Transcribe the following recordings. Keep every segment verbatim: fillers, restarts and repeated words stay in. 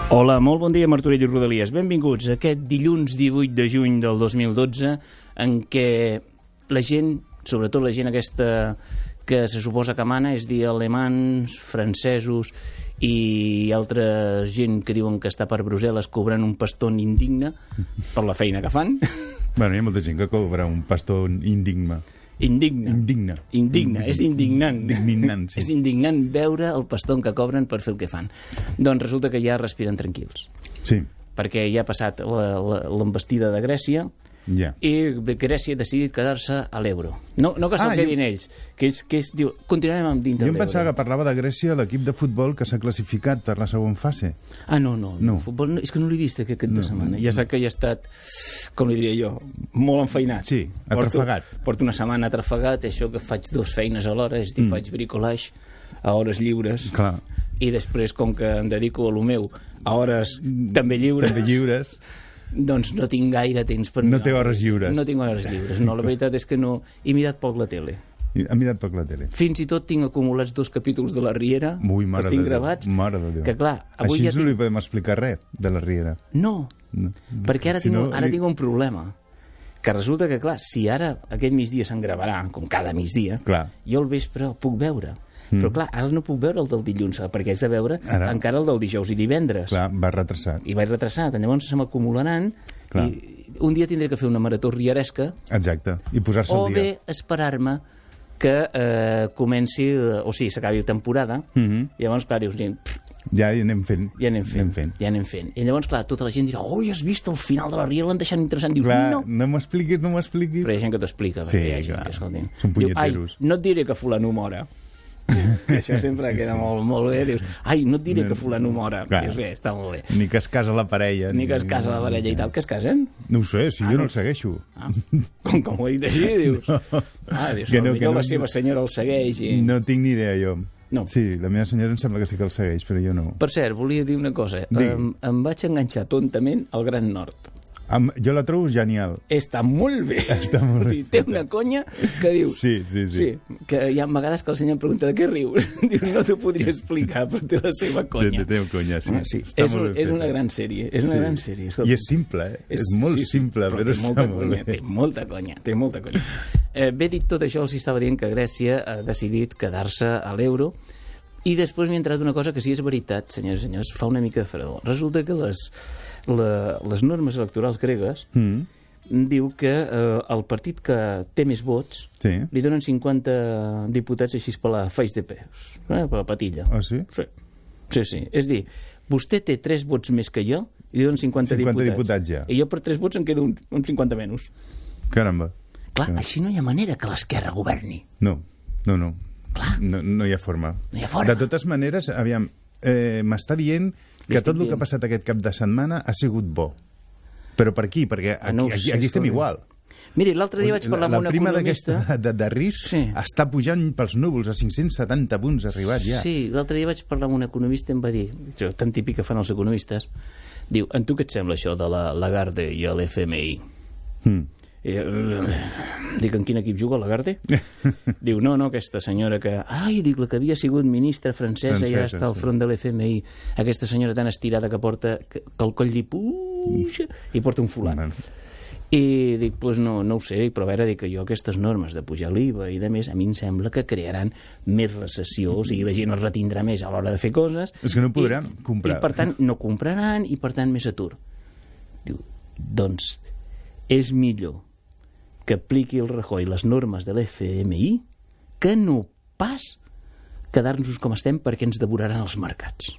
Hola, molt bon dia, Martorell i Rodalies. Benvinguts a aquest dilluns divuit de juny del dos mil dotze, en què la gent, sobretot la gent aquesta que se suposa que mana, és dir, alemans, francesos i altra gent que diuen que està per Brussel·les cobrant un paston indigne per la feina que fan. Bueno, hi ha molta gent que cobra un paston indigne. Indigne. Indigne. Indigne, és indignant. Indignant, sí. És indignant veure el paston que cobren per fer el que fan. Doncs resulta que ja respiren tranquils. Sí. Perquè ja ha passat l'envestida de Grècia, ja. I Grècia ha decidit quedar-se a l'euro. No, no que se'l Ah, quedin jo- ells, que ells, que ells diu, continuarem amb dintre Jo em l'euro. pensava que parlava de Grècia, l'equip de futbol que s'ha classificat per la següent fase. Ah, no, no, no. No. El futbol, no, és que no l'he vist aquest cap de No, setmana. no. Ja sap que ja ha estat, com li diria jo, molt enfeinat. Sí, atrafegat. Porto, porto una setmana atrafegat, això que faig dues feines alhora, és dir, Mm. faig bricolage a hores lliures, Clar. i després, com que em dedico a lo meu a hores també lliures, També lliures. doncs no tinc gaire temps per... No té hores lliures. No tinc hores lliures, no, la veritat és que no... He mirat poc la tele. Ha mirat poc la tele. Fins i tot tinc acumulats dos capítols de la Riera, Ui, mare els de tinc Déu. gravats, Mare de Déu. que clar, avui Així ja no tinc... li podem explicar res de la Riera. No, No. perquè ara, Si tinc, no, ara li- tinc un problema. Que resulta que, clar, si ara aquest migdia se'n gravarà, com cada migdia, Clar. jo al vespre el puc veure. Mm. Però, clar, ara no puc veure el del dilluns, perquè és de veure Ara. encara el del dijous i divendres. Clar, va retrasat. I vaig retrasat. Llavors se m'acumularan Clar. i un dia tindré que fer una marató rieresca Exacte. I posar-se o al dia. bé esperar-me que eh, comenci, eh, o sigui, s'acabi la temporada. Mhm. I llavors, clar, dius, gent, Ja hi anem fent. ja anem fent, Anem fent. ja anem fent. I llavors, clar, tota la gent dirà, oi, has vist el final de la Riera, l'han deixat interessant. Dius, Clar, no. no m'expliquis, no m'expliquis. Però hi ha gent que t'ho explica. Sí, perquè hi ha gent clar. que, escolti, Són diu, ai, punyeteros. no et diré que fulano mora. Que això sempre Sí, queda sí. molt, molt bé. Dius, ai, no et diré No, que fulano mora. clar. Dius, bé, està molt bé. Ni que es casa la parella. Ni que es casa la parella i tal. Que es casen? No ho sé, si Ah, jo no no el ho sé. segueixo. Ah, com, com ho he dit així, dius... Ah, dius, Que no, potser que no- la seva senyora el segueix i... No tinc ni idea, jo. No. Sí, la meva senyora em sembla que sí que el segueix, però jo no. Per cert, volia dir una cosa. Digui. Em, em vaig enganxar tontament al Gran Nord. Am, jo la trobo genial. Està molt bé. Està molt bé. Té una conya que diu... Sí, sí, sí. Sí, que hi ha vegades que el senyor em pregunta de què rius. Diu, no t'ho podria explicar, però té la seva conya. Té, té conya, sí. Ah, sí. Està És, molt un, ben és una feta. gran sèrie. És una Sí. gran sèrie. Escolta. I és simple, eh? És, és molt sí, sí, simple, però, té està molta molt conya, bé. Té molta conya, té molta conya. Eh, bé dit tot això, els estava dient que Grècia ha decidit quedar-se a l'euro i després m'hi ha entrat una cosa que sí és veritat, senyors i senyors, fa una mica de fredor. Resulta que les, la, les normes electorals gregues Mm. diu que eh, el partit que té més vots Sí. li donen cinquanta diputats així per la feix de peus, eh, per la patilla. Ah, sí? Sí, sí, sí. És dir, vostè té tres vots més que jo i li donen cinquanta, cinquanta diputats. diputats ja. I jo per tres vots em quedo un, un cinquanta menys. Caramba. Clar, Sí. així no hi ha manera que l'esquerra governi. No, no, no. Clar. No, no hi ha forma. No hi ha forma. De totes maneres, aviam, eh, m'està dient Li que estic tot el que dient. ha passat aquest cap de setmana ha sigut bo. Però per aquí? Perquè aquí, Ah, no ho aquí, sé, aquí estem escolta. igual. Miri, l'altre dia vaig parlar la, amb la un prima economista... d'aquesta de, de risc Sí. està pujant pels núvols a cinc-cents setanta punts, ha arribat ja. Sí, l'altre dia vaig parlar amb un economista i em va dir, això tan típic que fan els economistes, diu, en tu què et sembla això de la Lagarde i l'F M I? Mm. I, uh, dic, en quin equip juga Lagarde? Diu, no, no, aquesta senyora que... Ai, dic, la que havia sigut ministra francesa, francesa i ara està al sí. front de l'F M I. Aquesta senyora tan estirada que porta... que, que el coll li puja i porta un folat. Man. I dic, doncs no, no ho sé, però a veure, dic que jo aquestes normes de pujar l'I V A i de més, a mi em sembla que crearan més recessió, o sigui, la gent es retindrà més a l'hora de fer coses. És que no podran I, comprar. I per tant, no compraran i per tant més atur. Diu, doncs, és millor que apliqui el Rajoy les normes de l'F M I que no pas quedar-nos com estem perquè ens devoraran els mercats.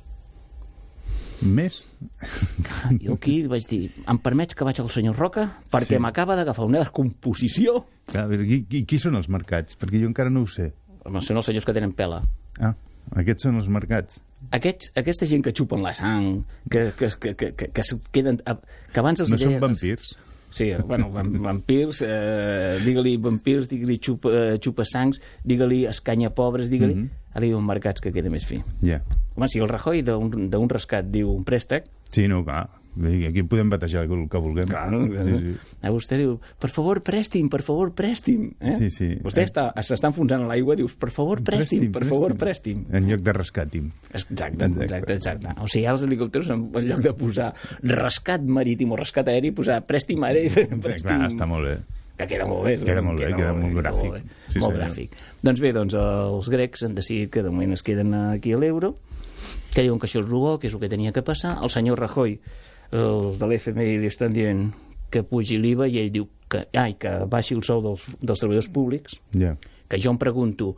Més? Jo aquí vaig dir, em permets que vaig al senyor Roca perquè Sí. m'acaba d'agafar una descomposició. A veure, qui, qui, qui són els mercats? Perquè jo encara no ho sé. Home, són els senyors que tenen pela. Ah, aquests són els mercats. Aquests, aquesta gent que xupen la sang, que, que, que, que, que, que es queden... Que abans els No deia, són vampirs? Sí, bueno, vam- vampirs, eh, digue-li vampirs, digue-li xupa, eh, xupa sangs, digue-li escanya pobres, digue-li... Mm -hmm. Ara diuen mercats que queda més fi. Ja. Home, si el Rajoy d'un d'un rescat diu un préstec, Sí, no, clar. Aquí podem batejar el que vulguem. Clar, sí, sí. Eh, vostè diu, per favor, presti'm, per favor, presti'm. Eh? Sí, sí. Vostè eh? està, s'està enfonsant a l'aigua, dius, per favor, presti'm, per favor, presti'm. En lloc de rescati'm. Exacte, exacte, exacte. O sigui, els helicòpters, en lloc de posar rescat marítim o rescat aeri, posar prèstim aeri, prèstim... Clar, està molt bé. Que queda molt bé. Queda molt bé, queda molt gràfic. Molt, sí, molt gràfic. Doncs bé, doncs els grecs han decidit que de moment es queden aquí a l'euro, que diuen que això és el bo, que és el que tenia que passar. El senyor Rajoy, els de l'F M I li estan dient que pugi l'I V A i ell diu que, ai, que baixi el sou dels, dels treballadors públics. Yeah. Que jo em pregunto,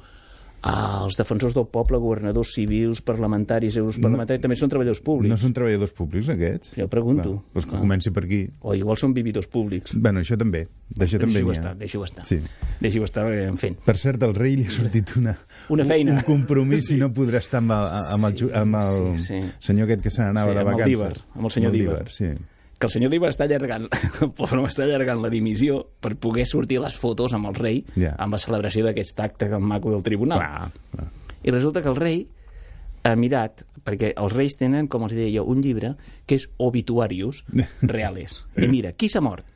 els defensors del poble, governadors civils, parlamentaris, europarlamentaris, no, també són treballadors públics. No són treballadors públics, aquests? Jo pregunto. Clar, doncs que ah. comenci per aquí. O igual són vividors públics. Bueno, això també. D'això també Deixi-ho n'hi ha. estar, deixi-ho estar. Sí. Deixi-ho estar, en fi. Per cert, al rei li ha sortit una, una feina. Un, un compromís sí. i no podrà estar amb el, amb el, amb el sí, sí. senyor aquest que se n'anava sí, de vacances. Amb el Díbar, amb el senyor amb el Díbar. Díbar, sí. Que el senyor Díbar està allargant, no, està allargant la dimissió per poder sortir a les fotos amb el rei yeah. amb la celebració d'aquest acte maco del tribunal. Clar, clar. I resulta que el rei ha mirat, perquè els reis tenen, com els deia jo, un llibre que és Obituarius Reales. I mira, qui s'ha mort?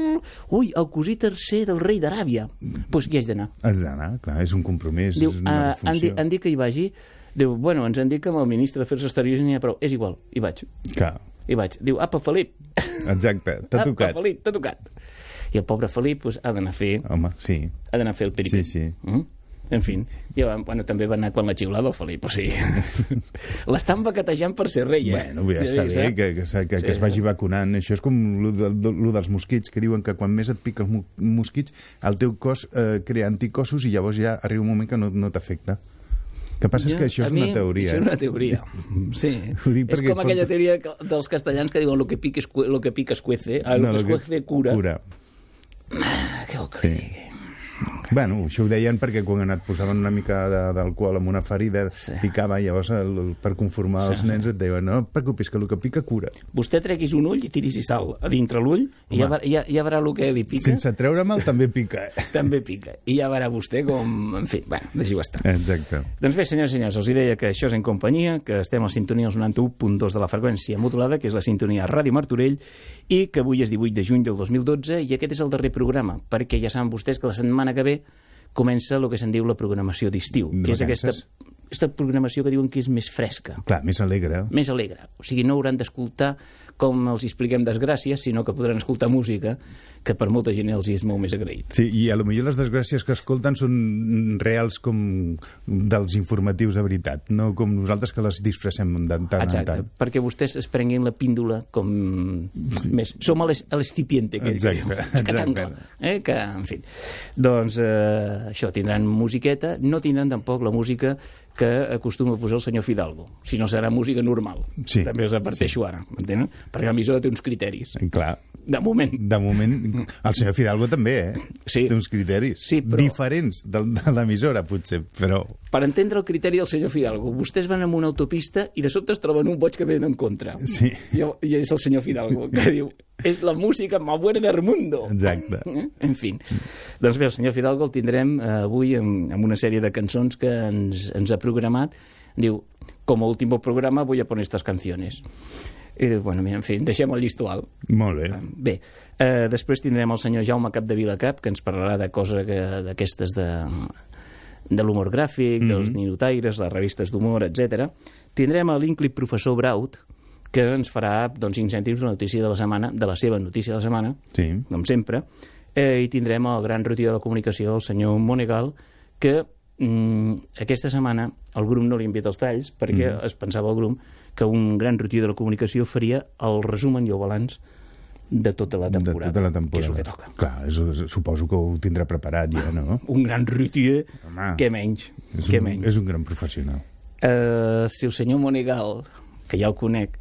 Ui, el cosí tercer del rei d'Aràbia. Doncs pues hi haig d'anar. Has d'anar, clar, és un compromís, diu, és una uh, han, dit, han dit que hi vagi. Diu, bueno, ens han dit que amb el ministre d'Afers Exteriors n'hi ha prou. És igual, hi vaig. Clar. I vaig. Diu, apa, Felip. Exacte, t'ha tocat. Apa, Felip, t'ha tocat. I el pobre Felip pues, ha d'anar a fer... Home, sí. Ha d'anar a fer el periquí. Sí, sí. Mm? En fi, jo, bueno, també va anar quan la xiulada el Felip, o sigui... L'estan baquetejant per ser rei, eh? Bueno, ja sí, està bé que, que, que, que sí. es vagi vacunant. Això és com lo, de, lo dels mosquits, que diuen que quan més et pica els mosquits, el teu cos eh, crea anticossos i llavors ja arriba un moment que no, no t'afecta. El que passa jo, és que això és una teoria. Això és una teoria, sí. És com aquella teoria dels castellans que diuen lo que pica es, lo que pica es cuece, ah, lo no, que es cuece cura. cura. Ah, què vol que sí. digui? Bueno, això ho deien perquè quan et posaven una mica d'alcohol amb una ferida sí. picava i llavors el, per conformar sí, els nens et deien no et preocupis que el que pica cura. Vostè treguis un ull i tiris-hi sal a dintre l'ull i ja, ja, ja veurà el que li pica. Sense treure mal també pica. Eh? També pica. I ja veurà vostè com... En fi, bueno, deixi-ho estar. Exacte. Doncs bé, senyors i senyors, els deia que això és En Companyia, que estem a la sintonia als noranta-u punt dos de la freqüència modulada, que és la sintonia Ràdio Martorell, i que avui és divuit de juny del dos mil dotze i aquest és el darrer programa, perquè ja saben vostès que la setmana que ve comença el que se'n diu la programació d'estiu, que és aquesta, aquesta programació que diuen que és més fresca. Clar, més alegre. Més alegre. O sigui, no hauran d'escoltar com els expliquem desgràcies, sinó que podran escoltar música, que per molta gent els és molt més agraït. Sí, i a lo millor les desgràcies que escolten són reals com dels informatius de veritat, no com nosaltres que les disfressem de tant en Exacte, tant. perquè vostès es prenguin la píndola com sí. més... Som a l'estipiente, que exacte, exacte. Eh? Que, en fi. Doncs eh, això, tindran musiqueta, no tindran tampoc la música que acostuma a posar el senyor Fidalgo, si no serà música normal. Sí, també us adverteixo sí. ara, m'entenen? Perquè l'emissora té uns criteris. Clar. De moment. De moment, el senyor Fidalgo també, eh? Sí. Té uns criteris sí, però... diferents de, de l'emissora, potser, però... Per entendre el criteri del senyor Fidalgo, vostès van en una autopista i de sobte es troben un boig que ve en contra. Sí. I, i és el senyor Fidalgo, que diu, és la música más buena del mundo. Exacte. Eh? En fi. Doncs bé, el senyor Fidalgo el tindrem eh, avui amb, amb una sèrie de cançons que ens, ens ha programat. Diu, com a últim programa voy a poner estas canciones. I diu, bueno, mira, en fi, deixem el llistó alt. Molt bé. Bé, eh, després tindrem el senyor Jaume Capdevila Cap, que ens parlarà de coses d'aquestes de, de l'humor gràfic, mm-hmm. dels ninotaires, les revistes d'humor, etcètera. Tindrem a l'Inclip professor Braut, que ens farà doncs, cinc cèntims la notícia de la setmana, de la seva notícia de la setmana, sí. com sempre, eh, i tindrem el gran rotí de la comunicació, el senyor Monegal, que mm, aquesta setmana el grup no li ha enviat els talls, perquè mm. es pensava el grup que un gran rotí de la comunicació faria el resumen i el balanç de tota la temporada. De tota la temporada. Que és el que toca. Clar, és, suposo que ho tindrà preparat ja, no? Un gran rutier, què menys. És, què un, menys. és un gran professional. Uh, si el senyor Monegal, que ja el conec,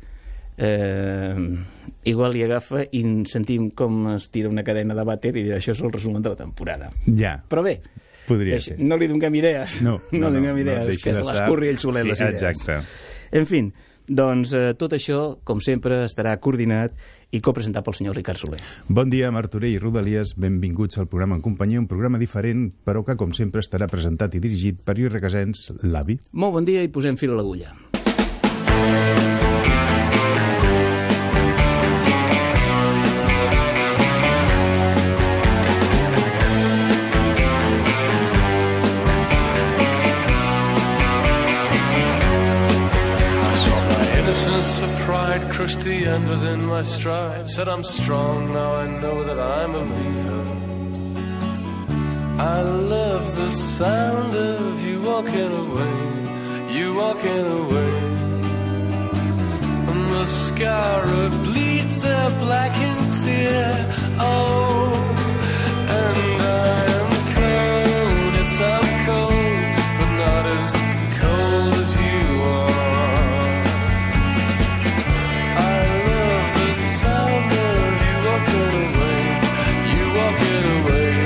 uh, igual li agafa i sentim com es tira una cadena de vàter i dirà, això és el resum de la temporada. Ja. Però bé, podria és, ser. No li donem idees. No, no, no li no, donem idees, no, que se l'escurri ell solet sí, les idees. Exacte. En fi, doncs eh, tot això, com sempre, estarà coordinat i copresentat pel senyor Ricard Soler. Bon dia, Martorell i Rodalies. Benvinguts al programa En Companyia, un programa diferent, però que, com sempre, estarà presentat i dirigit per Lluís Requesens, l'avi. Molt bon dia i posem fil a l'agulla. license for pride crushed the end within my stride. Said I'm strong, now I know that I'm a leader. I love the sound of you walking away, you walking away. And the scarab bleeds their blackened tear. Oh, and I am cold, yes I'm cold, but not as cold as you are. I love the sound of you walking away, you walking away.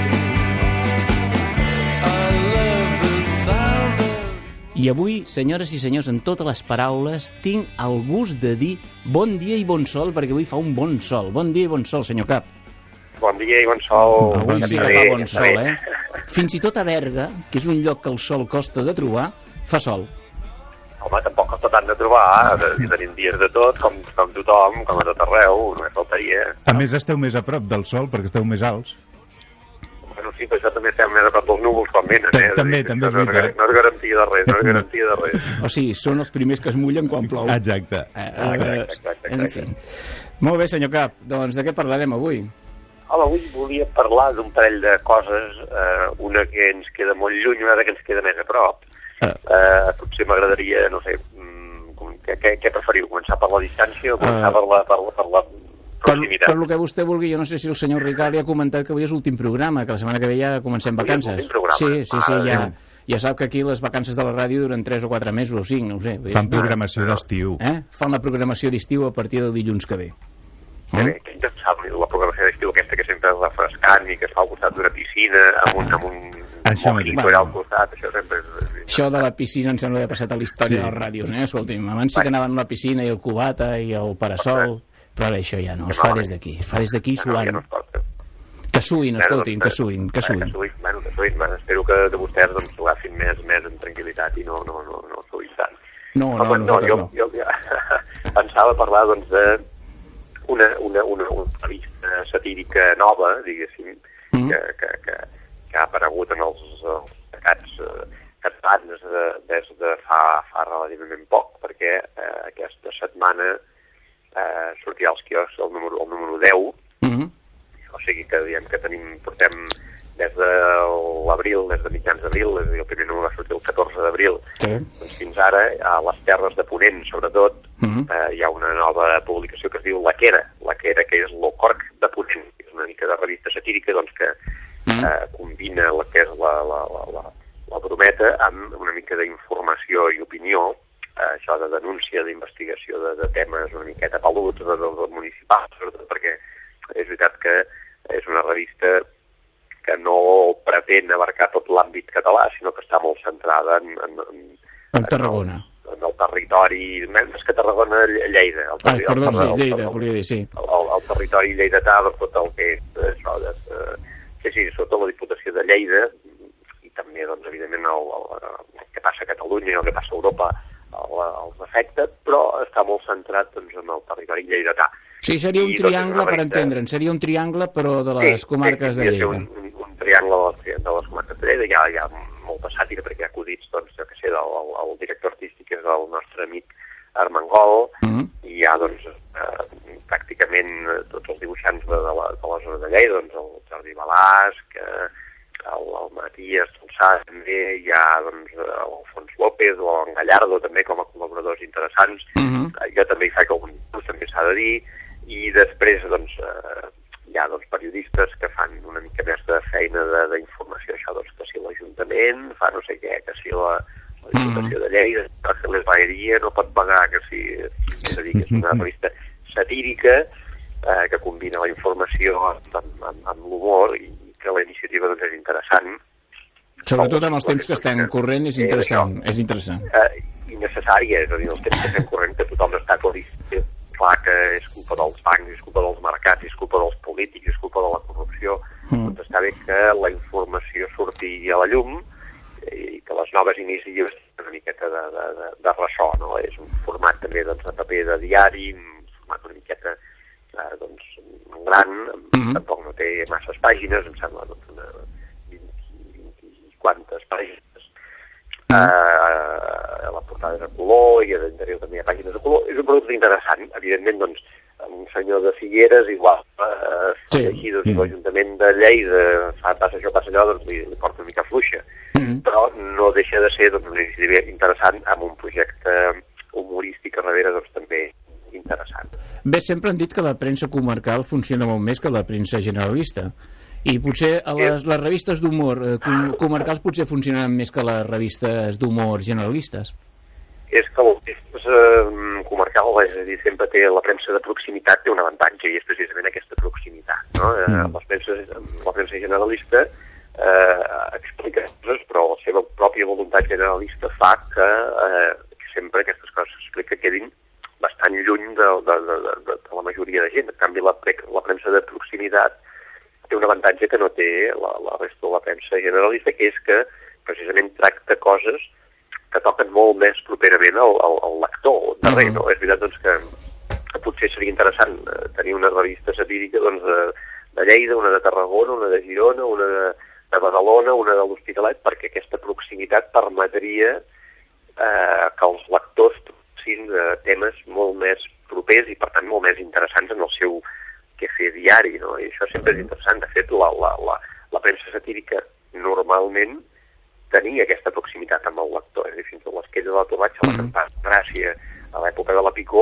I love the sound of... I avui, senyores i senyors, en totes les paraules, tinc el gust de dir bon dia i bon sol, perquè avui fa un bon sol. Bon dia i bon sol, senyor Cap. Bon dia i bon sol. Avui sí que fa bon sol, eh? Fins i tot a Berga, que és un lloc que el sol costa de trobar, fa sol. Home, tampoc costa tant de trobar, eh? Tenim dies de tot, com, com tothom, com a tot arreu, només faltaria. A més, esteu més a prop del sol, perquè esteu més alts. Bueno, sí, però això també estem més a prop dels núvols quan venen, eh? També, també és veritat. No és garantia de res, no és garantia de res. O sigui, són els primers que es mullen quan plou. Exacte. Eh, eh, en fi. Molt bé, senyor Cap, doncs de què parlarem avui? Home, avui volia parlar d'un parell de coses, eh, una que ens queda molt lluny, una que ens queda més a prop. Uh. Eh, potser m'agradaria, no sé, què, què, què preferiu, començar per la distància o començar uh. per la, per la, per la proximitat? Per, per lo que vostè vulgui, jo no sé si el senyor Ricard li ha comentat que avui és l'últim programa, que la setmana que ve ja comencem vacances. Sí, sí, sí, ja, ja sap que aquí les vacances de la ràdio duren tres o quatre mesos o cinc, no ho sé. Fan programació d'estiu. Eh? Fan la programació d'estiu a partir del dilluns que ve. Que bé, que interessant, la programació d'estiu aquesta que sempre és refrescant i que es fa al costat d'una piscina, amb un, amb un això mateix. Bueno, al costat, això sempre és... Això de la piscina em sembla que ha passat a la història sí. de les ràdios, eh? Escolti'm, abans sí que anaven a la piscina i el cubata i el parasol, però ara això ja no, es fa des d'aquí, es fa des d'aquí suant. Que suïn, escolti'm, que suïn, que suïn. Que suïn, bueno, que suïn, bueno, espero que de vostès doncs ho agafin més, més en tranquil·litat i no, no, no, no suïn tant. No, no, no, nosaltres no. Jo, jo ja pensava parlar, doncs, de una, una, una, una revista satírica nova, diguéssim, mm. que, que, que, que ha aparegut en els, els destacats eh, catalans de, des de fa, fa relativament poc, perquè eh, aquesta setmana eh, sortirà als quioscs el número, el número deu, mm. o sigui que diem que tenim, portem des de l'abril, des de mitjans d'abril, és a dir, el primer número va sortir el catorze d'abril, sí. doncs fins ara, a les Terres de Ponent, sobretot, mm-hmm. eh, hi ha una nova publicació que es diu La Quera, La Quera, que és l'Ocorc de Ponent, que és una mica de revista satírica, doncs que mm-hmm. eh, combina el que és la, la, la, la, la brometa amb una mica d'informació i opinió, eh, això de denúncia, d'investigació de, de temes una miqueta peluts, de, de, de municipals, sobretot perquè és veritat que és una revista que no pretén abarcar tot l'àmbit català, sinó que està molt centrada en... En, en, en Tarragona. En el, en el territori... Més que Tarragona, Lleida. El ah, perdó, sí, Lleida, volia dir, sí. El, el, el territori lleidatà, tot el que és això, de, de, sí, sí, sobretot la Diputació de Lleida, i també, doncs, evidentment, el, el, el que passa a Catalunya i el que passa a Europa el, els afecta, però està molt centrat, doncs, en el territori lleidatà. Sí, seria un I, triangle, doncs, per entendre'n, seria un triangle, però de les sí, comarques sí, de Lleida. Un, un, un triangle de les, de les comarques de Lleida, hi ha, hi ha molta sàtira, perquè hi ha acudits, doncs, jo que sé, del el, el director artístic és el nostre amic Armengol, mm-hmm. i hi ha, doncs, eh, pràcticament tots els dibuixants de, de, la, de la zona de Lleida, doncs, el Jordi Balasc, el, el Matías Tolsà, també, hi ha, doncs, l'Alfons López o en Gallardo, també, com a col·laboradors interessants. Mm-hmm. Jo també hi faig algun tipus, també s'ha de dir, i després, doncs, eh, hi ha doncs, periodistes que fan una mica més de feina d'informació, això, doncs, que si l'Ajuntament fa no sé què, que si la, la Diputació de Lleida, que l'Esbaeria no pot pagar, que si... És a dir, que és una revista satírica eh, que combina la informació amb, amb, amb l'humor i que la iniciativa doncs, és interessant. Sobretot en els temps que estem corrent és interessant. És interessant. Eh, I necessària, és a dir, els temps que estem corrent, que tothom està claríssim. Clar que és culpa dels bancs, és culpa dels mercats, és culpa dels polítics, és culpa de la corrupció. Mm. Doncs està bé que la informació surti a la llum i que les noves iniciatives tenen una miqueta de, de, de, de ressò, no? És un format també doncs, de paper de diari, un format una miqueta eh, doncs, gran, mm. tampoc no té masses pàgines, em sembla doncs, una vint, vint i quantes pàgines. Mm. Eh, la portades a color i a l'interior també hi ha pàgines de color. És un producte interessant. Evidentment, doncs, un senyor de Figueres, igual, eh, sí. així, doncs, mm. l'Ajuntament de Lleida fa passa això, passa allò, doncs li, li porta una mica fluixa. Mm. Però no deixa de ser doncs, una iniciativa interessant amb un projecte humorístic a darrere, doncs, també interessant. Bé, sempre han dit que la premsa comarcal funciona molt més que la premsa generalista. I potser a les, les revistes d'humor eh, com, comarcals potser funcionaran més que les revistes d'humor generalistes. És que la premsa eh, comarcal, és a dir, sempre té la premsa de proximitat, té un avantatge, i és precisament aquesta proximitat. No? Mm. Eh, les premses, la premsa generalista eh, explica coses, però la seva pròpia voluntat generalista fa que eh, sempre aquestes coses que s'explica quedin bastant lluny de, de, de, de, de la majoria de gent. En canvi, la, la premsa de proximitat té un avantatge que no té la, la resta de la premsa generalista, que és que precisament tracta coses que toquen molt més properament al, al, al lector darrer, uh -huh. no? És veritat doncs, que, que potser seria interessant tenir una revista satírica doncs, de, de Lleida, una de Tarragona, una de Girona, una de, de Badalona, una de l'Hospitalet, perquè aquesta proximitat permetria eh, que els lectors trobessin eh, temes molt més propers i, per tant, molt més interessants en el seu quefer diari, no? I això sempre és interessant. De fet, la, la, la, la premsa satírica normalment tenia aquesta proximitat amb el lector. És a dir, fins a l'Esquella de la Torratxa, a la Campana de Gràcia, a l'època de la Picó,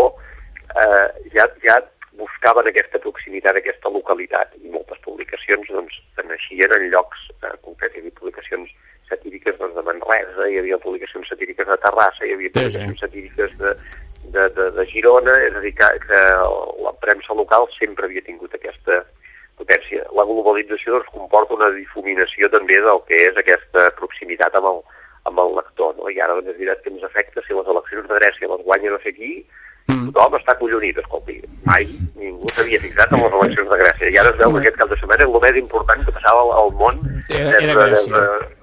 eh, ja, ja buscaven aquesta proximitat, aquesta localitat, i moltes publicacions doncs, naixien en llocs eh, concrets. Hi havia publicacions satíriques doncs, de Manresa, hi havia publicacions satíriques de Terrassa, hi havia publicacions satíriques de De, de, de Girona, és a dir, que, que la premsa local sempre havia tingut aquesta potència. La globalització doncs, comporta una difuminació també del que és aquesta proximitat amb el, amb el lector, no? I ara doncs, és veritat que ens afecta si les eleccions de Grècia les guanya no sé qui, mm. tothom està acollonit, escolti. Mai ningú s'havia fixat en les eleccions de Grècia. I ara es veu que aquest cap de setmana el més important que passava al món era, era Grècia.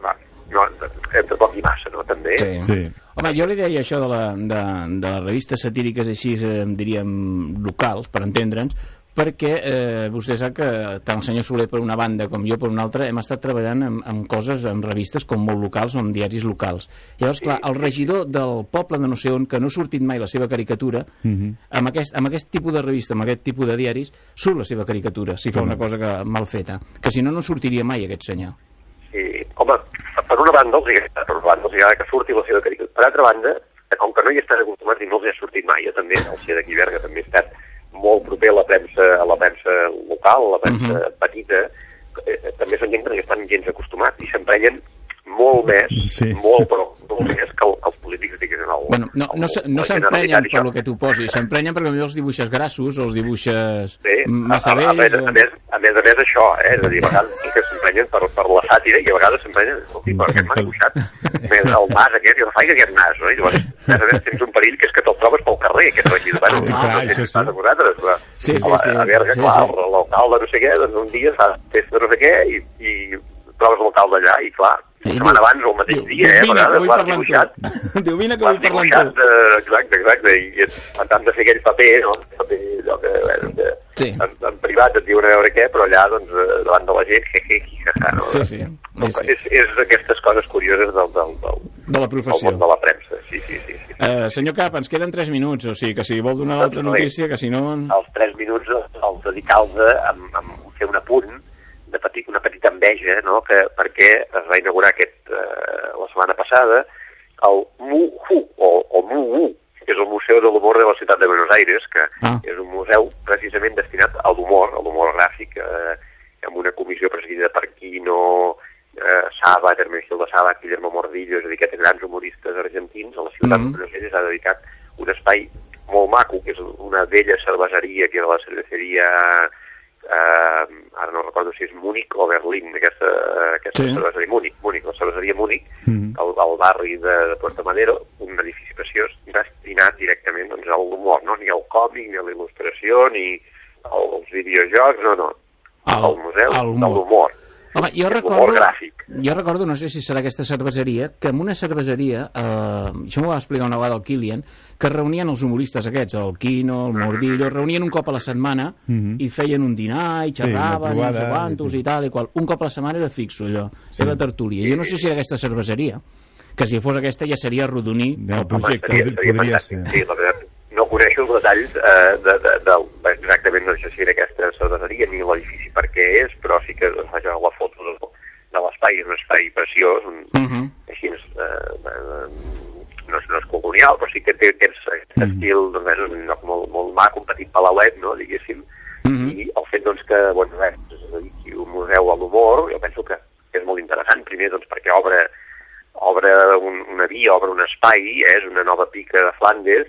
No, entre poc i massa, no? També. Sí. Sí. Home, jo li deia això de, la, de, de les revistes satíriques així, eh, diríem, locals, per entendre'ns, perquè eh, vostè sap que tant el senyor Soler per una banda com jo per una altra hem estat treballant en, en coses, en revistes com molt locals o en diaris locals. Llavors, clar, el regidor del poble de no sé on, que no ha sortit mai la seva caricatura, uh-huh. amb, aquest, amb aquest tipus de revista, amb aquest tipus de diaris, surt la seva caricatura, si fa uh-huh. una cosa que, mal feta, que si no, no sortiria mai aquest senyor. Sí, home, per una banda els agrada, per una banda els agrada que surti la seva caricatura. Per altra banda, com que no hi estan acostumats i no els hi ha sortit mai, jo també, el C d'aquí Berga també ha estat molt proper a la premsa, a la premsa local, a la premsa uh-huh. petita, eh, també són gent que no hi estan gens acostumats i s'emprenyen molt més, sí. molt, però molt més que, el, que els polítics diguin el, bueno, no, no, no s'emprenyen per lo que tu posis, s'emprenyen perquè potser els dibuixes grassos o els dibuixes sí, massa vells. A, a, més, o... a, més, a més a més això, eh, és a dir, a vegades que s'emprenyen per, per la sàtira i a vegades s'emprenyen, escolti, per aquest m'ha dibuixat més el nas aquest, i no faig aquest nas, no? I llavors, a més a més, tens un perill que és que te'l trobes pel carrer, aquest regidor. Bueno, ah, clar, no sé si a vosaltres, però sí, sí, sí, a Berga, clar, sí, sí. l'alcalde no sé què, doncs un dia fa festa no sé què i, i trobes l'alcalde allà i clar, una setmana abans o el mateix dia, eh, a vegades l'has dibuixat. Diu, vine que vull parlar amb tu. Exacte, exacte, i tant de fer aquell paper, no? Paper, allò que, bueno, que sí. en, en privat et diuen a veure què, però allà, doncs, davant de la gent, je, je, je, je, no? Sí, sí. No, sí. És, és aquestes coses curioses del, del, del, de la professió. Del món de la premsa, sí, sí, sí. sí. Uh, senyor Cap, ens queden tres minuts, o sigui que si vol donar l'altra notícia, que si no... Els tres minuts els dedicar-los a, a fer un apunt, de petit, una petita enveja, no? Que, perquè es va inaugurar aquest, eh, la setmana passada el M U H U, o, o M U U, que és el Museu de l'Humor de la Ciutat de Buenos Aires, que ah. és un museu precisament destinat a l'humor, a l'humor gràfic, eh, amb una comissió presidida per Quino, eh, Saba, Hermenegildo Saba, Guillermo Mordillo, és a dir, aquests grans humoristes argentins, a la Ciutat mm-hmm. de Buenos Aires ha dedicat un espai molt maco, que és una vella cerveseria, que era la cerveceria... Uh, ara no recordo si és Múnich o Berlín, aquesta, aquesta sí. cerveseria Múnich, Múnich, la cerveseria Múnich, mm-hmm. al, al barri de, de Puerto Madero, un edifici preciós destinat directament doncs, a l'humor, no? Ni al còmic, ni a la il·lustració, ni als videojocs, no, no. Al, al Museu al de l'Humor. Home, jo recordo, jo recordo, no sé si serà aquesta cerveseria, que en una cerveseria, eh, això m'ho va explicar una vegada el Kilian, que reunien els humoristes aquests, el Quino, el Mordillo, reunien un cop a la setmana mm-hmm. i feien un dinar i xerraven, sí, trobada, i quantos sí. i tal i qual. Un cop a la setmana era fixo, allò, sí. era la tertúlia. Sí. Jo no sé si era aquesta cerveseria. que si fos aquesta ja seria arrodoní Ja, el projecte. Home, seria- podria fantàstic. ser. Sí, la veritat, no coneixo els detalls eh, de, de, de, de, exactament no sé si era aquesta sardaneria ni l'edifici per què és, però sí que es faig la foto de, de l'espai, és un espai preciós, un, Uh -huh. així és, eh, eh, no, és, no és colonial, però sí que té aquest, aquest Mhm. estil, doncs és un lloc molt, molt maco, un petit palauet, no, diguéssim, Mhm. i el fet doncs, que bueno, res, es dediqui un museu a l'humor, jo penso que és molt interessant, primer doncs, perquè obre, obre un, una via, obre un espai, eh, és una nova pica de Flandes,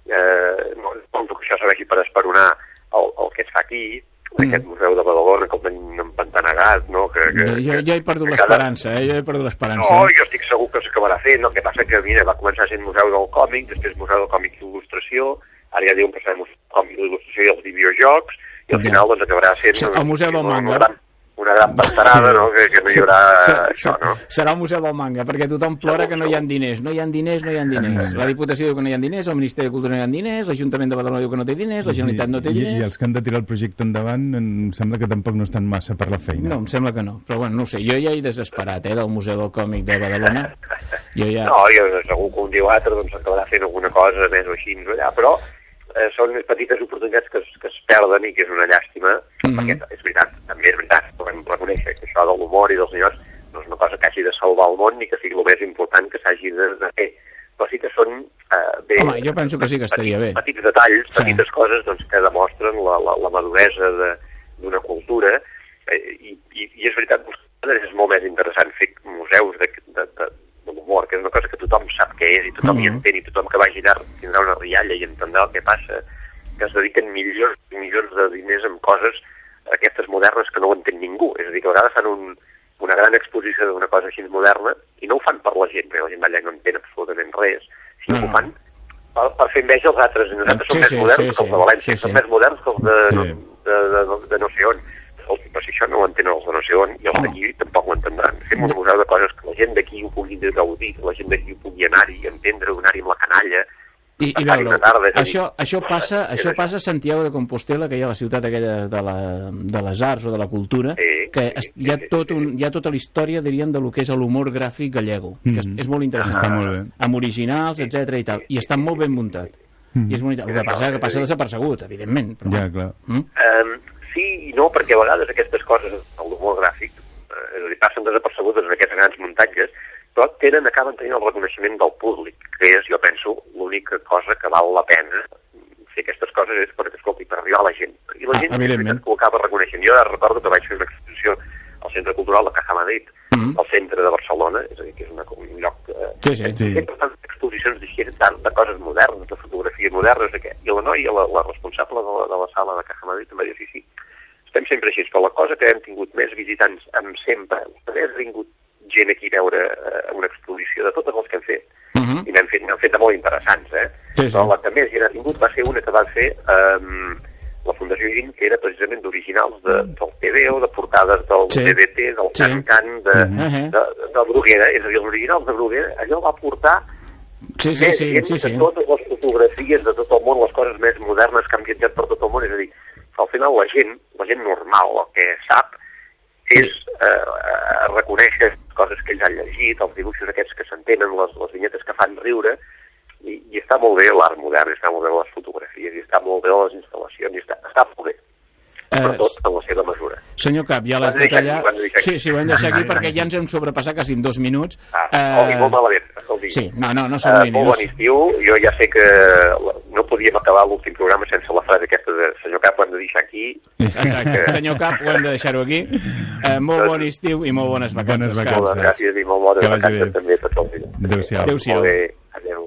eh, no penso que això serveixi per esperonar el, el que es fa aquí, Mm. aquest museu de Badalona que el tenim empantanegat, no? Que, que, Jo, jo he perdut que l'esperança, eh? Jo he perdut l'esperança. No, jo estic segur que s'acabarà fent. El que passa que, mira, va començar sent museu del còmic, després museu del còmic i il·lustració, ara ja diuen que serà museu del còmic i il·lustració i els videojocs, i al Ja. final doncs acabarà sent... Sí, el museu del una, manga. Una gran, una gran pastarada, no? Que, que no hi haurà Sí, això, sí. no? Serà el museu del manga, perquè tothom plora que no hi ha diners. No hi ha diners, no hi ha diners. La Diputació diu que no hi ha diners, el Ministeri de Cultura no hi ha diners, l'Ajuntament de Badalona diu que no té diners, la Generalitat no té I, I diners... els que han de tirar el projecte endavant em sembla que tampoc no estan massa per la feina. No, em sembla que no. Però bueno, no ho sé, jo ja he desesperat, eh, del Museu del Còmic de Badalona. Jo ja... No, jo segur que un dia o altre doncs, acabarà fent alguna cosa més o així allà, però eh, són petites oportunitats que es, que es perden i que és una llàstima, Mhm. perquè és veritat, també és veritat, podem reconèixer que això de l'humor i dels senyors no és una cosa que hagi de salvar el món ni que sigui el més important que s'hagi de, de fer, però sí que són eh, bé... Home, jo penso que sí que estaria bé. Petits detalls, Sí. petites coses doncs, que demostren la, la, la maduresa de- d'una cultura eh, i, i, i és veritat, és molt més interessant fer museus de, de, de, de l'humor, que és una cosa que tothom sap què és i tothom Mhm. hi entén i tothom que vagi allà tindrà una rialla i entendrà el que passa, que es dediquen milions i milions de diners en coses aquestes modernes que no ho entén ningú. És a dir, que a vegades fan un, una gran exposició d'una cosa així moderna i no ho fan per la gent, perquè la gent d'allà no entén absolutament res, sinó No, que ho no. fan per, per fer enveja als altres. I nosaltres Sí, som més sí, moderns sí, que els de sí. València, Sí, som sí. més moderns que els de, Sí. de, de, de, de no sé on. Escolti, però si això no ho entenen els de no sé on, i els Home. d'aquí tampoc ho entendran. Fem un museu de coses que la gent d'aquí ho pugui gaudir, que la gent d'aquí ho pugui anar-hi, entendre, anar-hi amb la canalla, I, i passar-hi veure, una tarda, és a dir, això, això passa, és això això. passa a Santiago de Compostela, que hi ha la ciutat aquella de, la, de les arts o de la cultura, Sí, que sí, es, sí, hi, ha sí, tot sí. un, hi ha tota la història, diríem, de lo que és l'humor gràfic gallego, que és, Mhm. és molt interessant. Està molt bé. Amb originals, etcètera i tal. I està molt ben muntat. I és molt, el que passa que passa desapercebut, evidentment. Però, Ja, clar. Mm? Um, sí i no, perquè a vegades aquestes coses, l'humor gràfic, eh, és a dir, passen desapercebudes en aquests grans muntatges, però tenen, acaben tenint el reconeixement del públic, que és, jo penso, l'única cosa que val la pena fer aquestes coses és perquè, escolti, per arribar a la gent. I la Ah, gent és evidentment. veritat que ho acaba reconeixent. Jo recordo que vaig fer una exposició al Centre Cultural de Caja Madrid, Mhm. al centre de Barcelona, és a dir, que és una, un lloc... Eh, Sí, sí. Sí. Sempre fan exposicions d'així, tant de coses modernes, de fotografies modernes, de què? I la noia, la, la responsable de la, de la sala de Caja Madrid, em va dir, sí, sí, estem sempre així, però la cosa que hem tingut més visitants amb sempre, també ha vingut gent aquí a veure eh, una exposició de totes les que hem fet, Mhm. i n'hem fet, n'hem fet de molt interessants, eh? Sí, sí. Però la que més gent ha tingut va ser una que va fer eh, la Fundació Irin, que era precisament d'originals de, del T V O, de portades del Sí. D V T, del Sí. Can Can, de, Mhm. de, de Bruguera, és a dir, els originals de Bruguera, allò va portar Sí, sí, més sí, gent sí, sí. de totes les fotografies de tot el món, les coses més modernes que han viatjat per tot el món, és a dir, que al final la gent, la gent normal, el que sap és eh, eh, reconèixer coses que ells han llegit, els dibuixos aquests que s'entenen, les, les vinyetes que fan riure, i, i està molt bé l'art modern, està molt bé les fotografies, i està molt bé les instal·lacions, i està, està molt bé, però Eh, tot en la seva mesura. senyor Cap, ja Ho l'has hem de de deixar tallar. aquí, ho hem de deixar aquí. Sí, sí, ho hem de deixar aquí perquè ja ens hem sobrepassat quasi en dos minuts. Ah, Eh, oh, i molt malament, escolti. Sí, no, no, no som Uh, línies. molt bon estiu. Jo ja sé que la- no podíem acabar l'últim programa sense la frase aquesta de senyor Cap, ho hem de deixar aquí. Exacte, senyor Cap, ho hem de deixar-ho aquí. Eh, molt bon estiu i molt bones vacances. Bones Cap. vacances. Moltes gràcies i molt bones Que vagi vacances bé. també a tots els dies. Adéu-siau. Adéu-siau. Molt bé, adéu.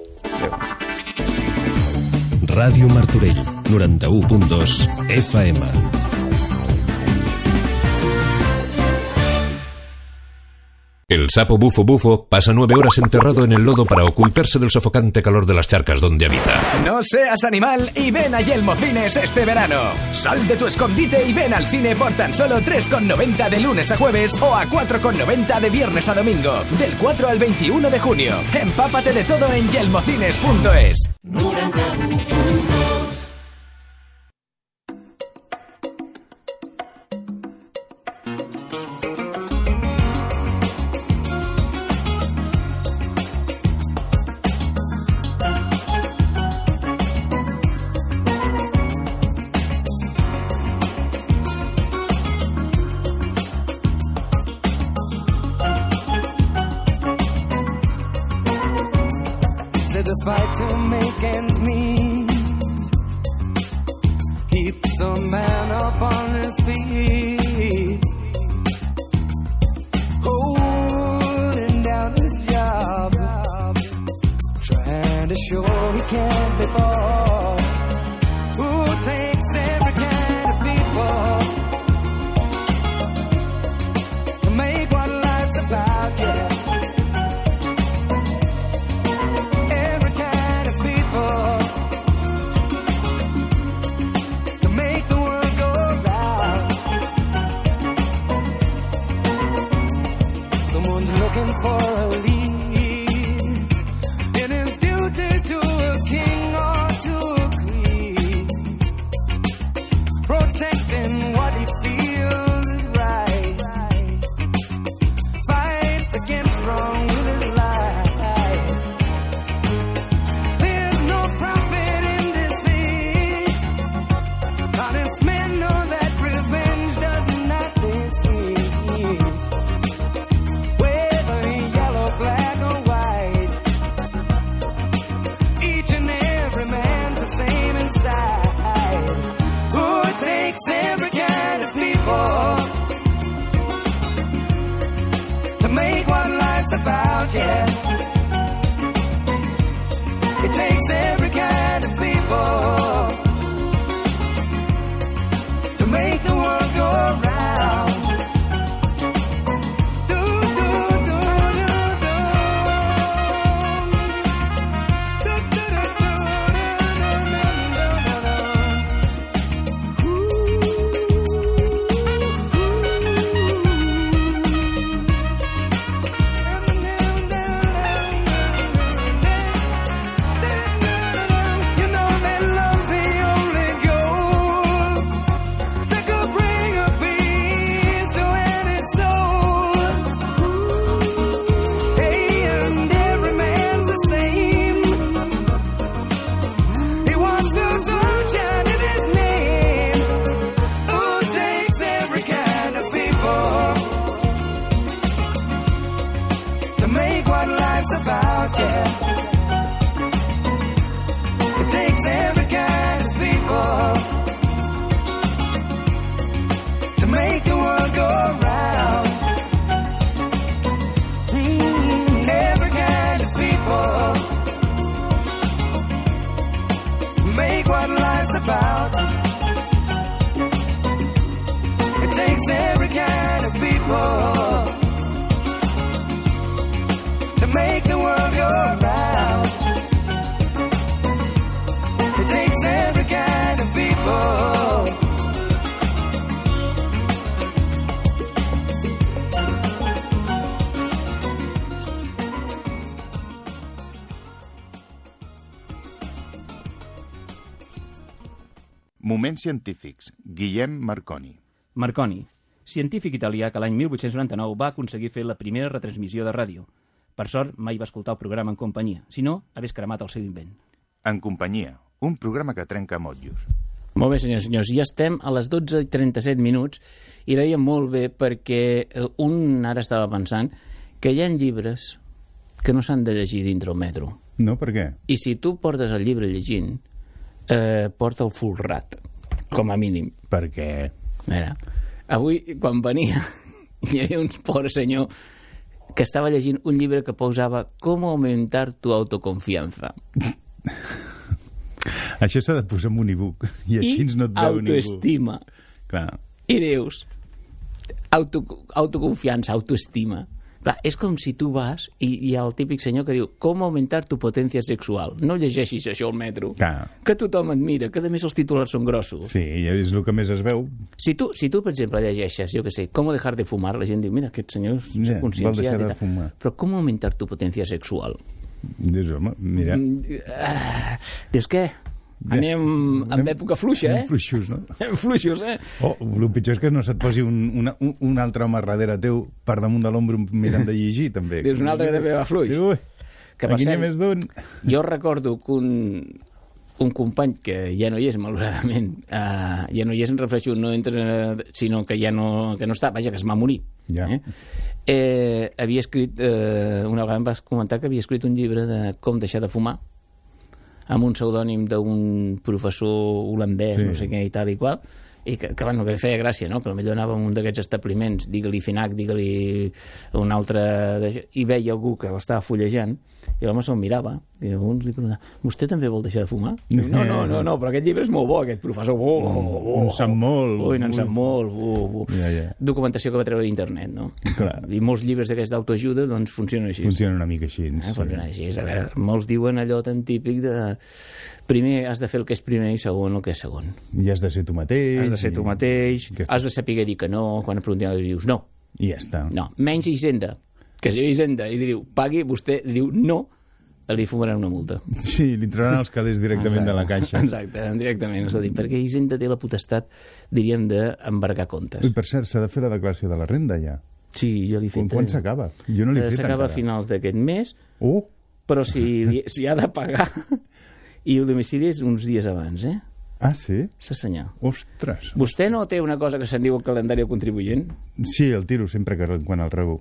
Ràdio Martorell, noranta-u punt dos F M. El sapo bufo bufo pasa nueve horas enterrado en el lodo para ocultarse del sofocante calor de las charcas donde habita. No seas animal y ven a Yelmo Cines este verano. Sal de tu escondite y ven al cine por tan solo tres con noventa de lunes a jueves o a cuatro con noventa de viernes a domingo. Del cuatro al veintiuno de junio. Empápate de todo en yelmocines punto es. with a fight to make ends meet. Keeps a man up on his feet, holding down his job, trying to show he can't be bought. Who takes every kind of people to make what life's about, yeah. Every kind of people to make the world go round. Someone's looking for a lead in his duty to a king or to a queen, protecting what he feels is right, fights against wrong with his life. There's no profit in deceit. Honest men know that revenge does not taste sweet. Whether yellow, black or white, each and every man's the same inside. Oh, it takes every kind of people to make what life's about, yeah. It takes every kind of people to make the world go round. Do, do, do, do, do. Do, do, do, do, do, do, do, do, do. You know that love's the only goal that could bring a peace to any soul. Hey, and every man's the same. He wants the sunshine in his name. Oh, it takes every kind of people to make what life's about, yeah. It takes every kind of people to make the world go round. Mm, every kind of people make what life's about. It takes every kind of people to make the world go round. It takes every kind of people. Moments científics. Guillem Marconi. Marconi, científic italià que l'any mil vuit-cents noranta-nou va aconseguir fer la primera retransmissió de ràdio. Per sort, mai va escoltar el programa en companyia. Si no, hagués cremat el seu invent. En companyia, un programa que trenca motllos. Molt bé, senyors i senyors, ja estem a les dotze i trenta-set minuts i deia molt bé perquè un ara estava pensant que hi ha llibres que no s'han de llegir dintre el metro. No, per què? I si tu portes el llibre llegint, eh, porta el folrat, com a mínim. Per què? A veure, avui, quan venia, hi havia un pobre senyor que estava llegint un llibre que posava Com aumentar tu autoconfianza. Això s'ha de posar en un e-book i així I no et veu ningú. autoestima. Clar. I dius, auto, autoconfiança, autoestima. Clar, és com si tu vas i hi ha el típic senyor que diu com augmentar tu potència sexual. No llegeixis això al metro. Clar. Que tothom et mira, que a més els titulars són grossos. Sí, és el que més es veu. Si tu, si tu per exemple, llegeixes, jo què sé, com dejar de fumar, la gent diu, mira, aquest senyor és Ja, vol conscienciat deixar i de tal. fumar. Però com augmentar tu potència sexual? Dius, home, mira. Ah, dius, què? Anem en època fluixa, eh? Anem fluixos, no? Anem fluixos, eh? Oh, el pitjor és que no se't posi un, una, un, un altre home darrere teu per damunt de l'ombre mirant de llegir, també. Dius, un altre que també va fluix. Ui, Que, aquí n'hi ha cert, més d'un. jo recordo que un, un company que ja no hi és, malauradament, uh, ja no hi és, en refereixo, no entra, sinó que ja no, que no està, vaja, que es va morir. Ja. Eh? Eh, havia escrit, eh, una vegada em vas comentar que havia escrit un llibre de com deixar de fumar, amb un pseudònim d'un professor holandès, Sí. no sé què i tal i qual, i que, que, bueno, que feia gràcia, no? Però millor anava a un d'aquests establiments, digue-li FINAC, digue-li un altre... De... i veia algú que l'estava fullejant, i l'home se'l mirava, i alguns li preguntava, vostè també vol deixar de fumar? Diu, no, no, no, no, però aquest llibre és molt bo, aquest professor, bo, bo, bo. En sap molt. Ui, no en sap molt, bo, bo. Ja, ja. Documentació que va treure d'internet, no? Clar. I molts llibres d'aquests d'autoajuda, doncs, funcionen així. Funciona una mica així. Eh, funciona així. A veure, molts diuen allò tan típic de... Primer has de fer el que és primer i segon el que és segon. I has de ser tu mateix. Has de ser tu mateix, Aquesta... has de saber dir que no, quan et pregunten li dius no. I ja està. No, menys Hisenda. Que si Hisenda i li diu pagui, vostè li diu no, li fumaran una multa. Sí, li trauran els calés directament Exacte. de la caixa. Exacte, directament. És a dir, perquè Hisenda té la potestat, diríem, d'embargar comptes. Ui, per cert, s'ha de fer la declaració de la renda, ja. Sí, jo l'he fet. Quan, quan s'acaba? Jo no l'he fet S'acaba encara. a finals d'aquest mes, Oh! però si, si ha de pagar i el domicili és uns dies abans, eh? Ah, sí? Sí, senyor. Ostres. Vostè no té una cosa que se'n diu el calendari del contribuent? Sí, el tiro sempre que quan el rebo.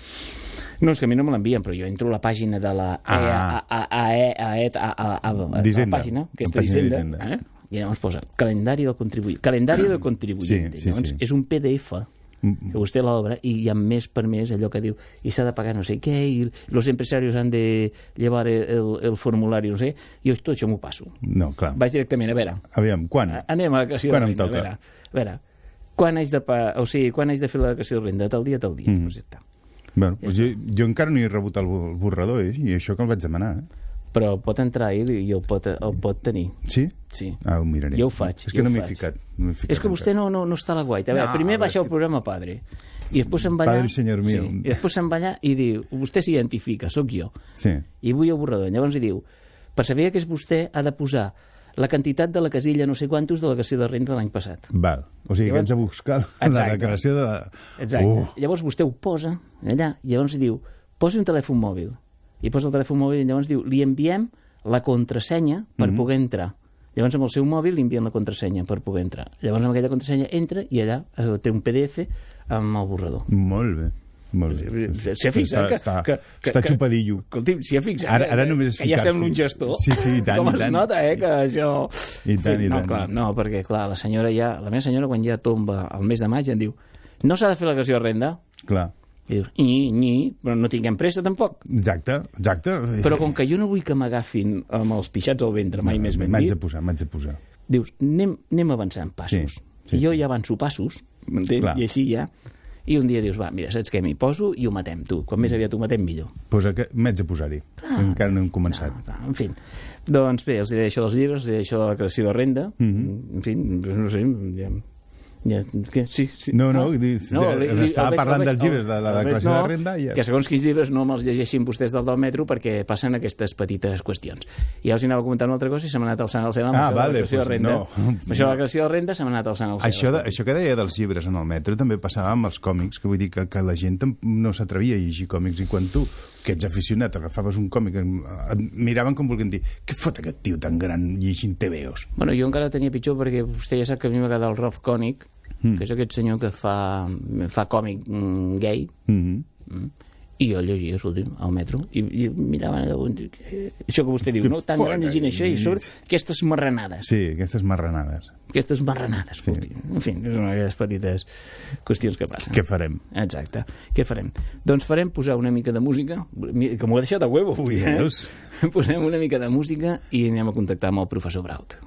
No, és que a mi no me l'envien, però jo entro a la pàgina de la Ah. E A A A E A E a, a, a, a, D'Hisenda. la pàgina, La aquesta pàgina d'Hisenda, d'Hisenda. eh? I llavors posa calendari del contribuent. Calendari del contribuent. Sí, sí, llavors sí. és un P D F que vostè l'obre i hi ha més per més allò que diu i s'ha de pagar no sé què i los empresarios han de llevar el, el formulari, no sé, jo tot això m'ho passo. No, clar. Vaig directament, a veure, Aviam, quan? anem a la declaració Quan de em renda, a toca? veure, a veure, quan haig de, pa... o sigui, quan haig de fer la declaració de renda? Tal dia, tal dia. Mm. Doncs ja està. Bueno, doncs jo, jo encara no he rebut el bu- el borrador, eh? I això que el vaig demanar, eh? Però pot entrar ell i el pot, el pot tenir. Sí? Sí. Ah, ho miraré. Jo ho faig, És que jo no ho m'he faig. ficat. No m'he ficat És que vostè encara. no, no, no està a la guaita. A veure, No, primer però baixa és el que- programa Padre. I després se'n va allà... Padre, senyor mío. Sí, i després se'n va allà i diu, vostè s'identifica, sóc jo. Sí. I vull el borrador. Llavors hi diu, per saber que és vostè ha de posar la quantitat de la casilla no sé quantos de la declaració de renda de l'any passat. Val. O sigui, Llavors- que haig de buscar la Exacte. declaració de... Exacte. Uh, Llavors vostè ho posa allà, i llavors diu, posi un telèfon mòbil. I posa el telèfon mòbil i llavors diu, li enviem la contrasenya per Mhm. poder entrar. Llavors amb el seu mòbil li envien la contrasenya per poder entrar. Llavors amb aquella contrasenya entra i allà eh, té un P D F amb el borrador. molt bé. Molt bé. S'ha fixat que... Està, que, que, està que, xupadillo. Escolti'm, s'hi ha fixat Ara- ara que, només és que ja ficar-s'hi. sembla un gestor. Sí, sí, i tant, Com i es tant. nota, eh, que això... I tant, i no, tant. clar, no, perquè, clar, la senyora ja... La meva senyora, quan ja tomba el mes de maig, em diu no s'ha de fer la declaració de renda. Clar. I dius, ni, ni, però no tinguem pressa tampoc. Exacte, exacte. Però com que jo no vull que m'agafin amb els pixats al ventre, mai més ben M'haig de dit, posar, m'haig de posar. dius, anem, anem avançant passos. Sí, sí, I jo ja avanço passos, m'entens? Clar. I així ja... I un dia dius, va, mira, saps què, m'hi poso i ho matem, tu. Quan més aviat ho matem, millor. Pues que m'haig de posar-hi. Encara no hem començat. Ah, en fi. Doncs bé, els diré això dels llibres, els diré això de la creació de renda. Mhm. En fi, no sé, ja... Ja, què? Sí, sí. No, no, Ah. dius, li- li- estava el veig- parlant el veig- dels llibres, de la el veig- declaració de renda, i ja- Que segons quins llibres no me'ls llegeixin vostès del del metro perquè passen aquestes petites qüestions. I ja els anava comentant una altra cosa i se m'ha anat alçant el cel amb Ah, això de la vale, declaració pues de renda. no. Amb això de la declaració de renda se m'ha anat alçant el cel. Això, de, això que deia dels llibres en el metro també passava amb els còmics, que vull dir que, que la gent tam- no s'atrevia a llegir còmics, i quan tu, que ets aficionat, agafaves un còmic, et miraven com volien dir, què fot aquest tio tan gran llegint T V Os? Bueno, jo encara tenia pitjor perquè vostè ja sap que a mi m'agrada el Rolf Koenig, mm. que és aquest senyor que fa, fa còmic mm, gay, Mm -hmm. mm. i jo llegia, escolti'm, al metro, i, i miraven allò, i, eh, això que vostè diu, Que no? Tan fort, gran llegint eh? això, i sobre aquestes marranades. Sí, aquestes marranades. Aquestes marranades, escolti. En fi, és una d'aquestes petites qüestions que passen. Què farem? Exacte. Què farem? Doncs farem posar una mica de música, Mira, que m'ho ha deixat a huevo avui, eh? Veus? Posem una mica de música i anem a contactar amb el professor Braut.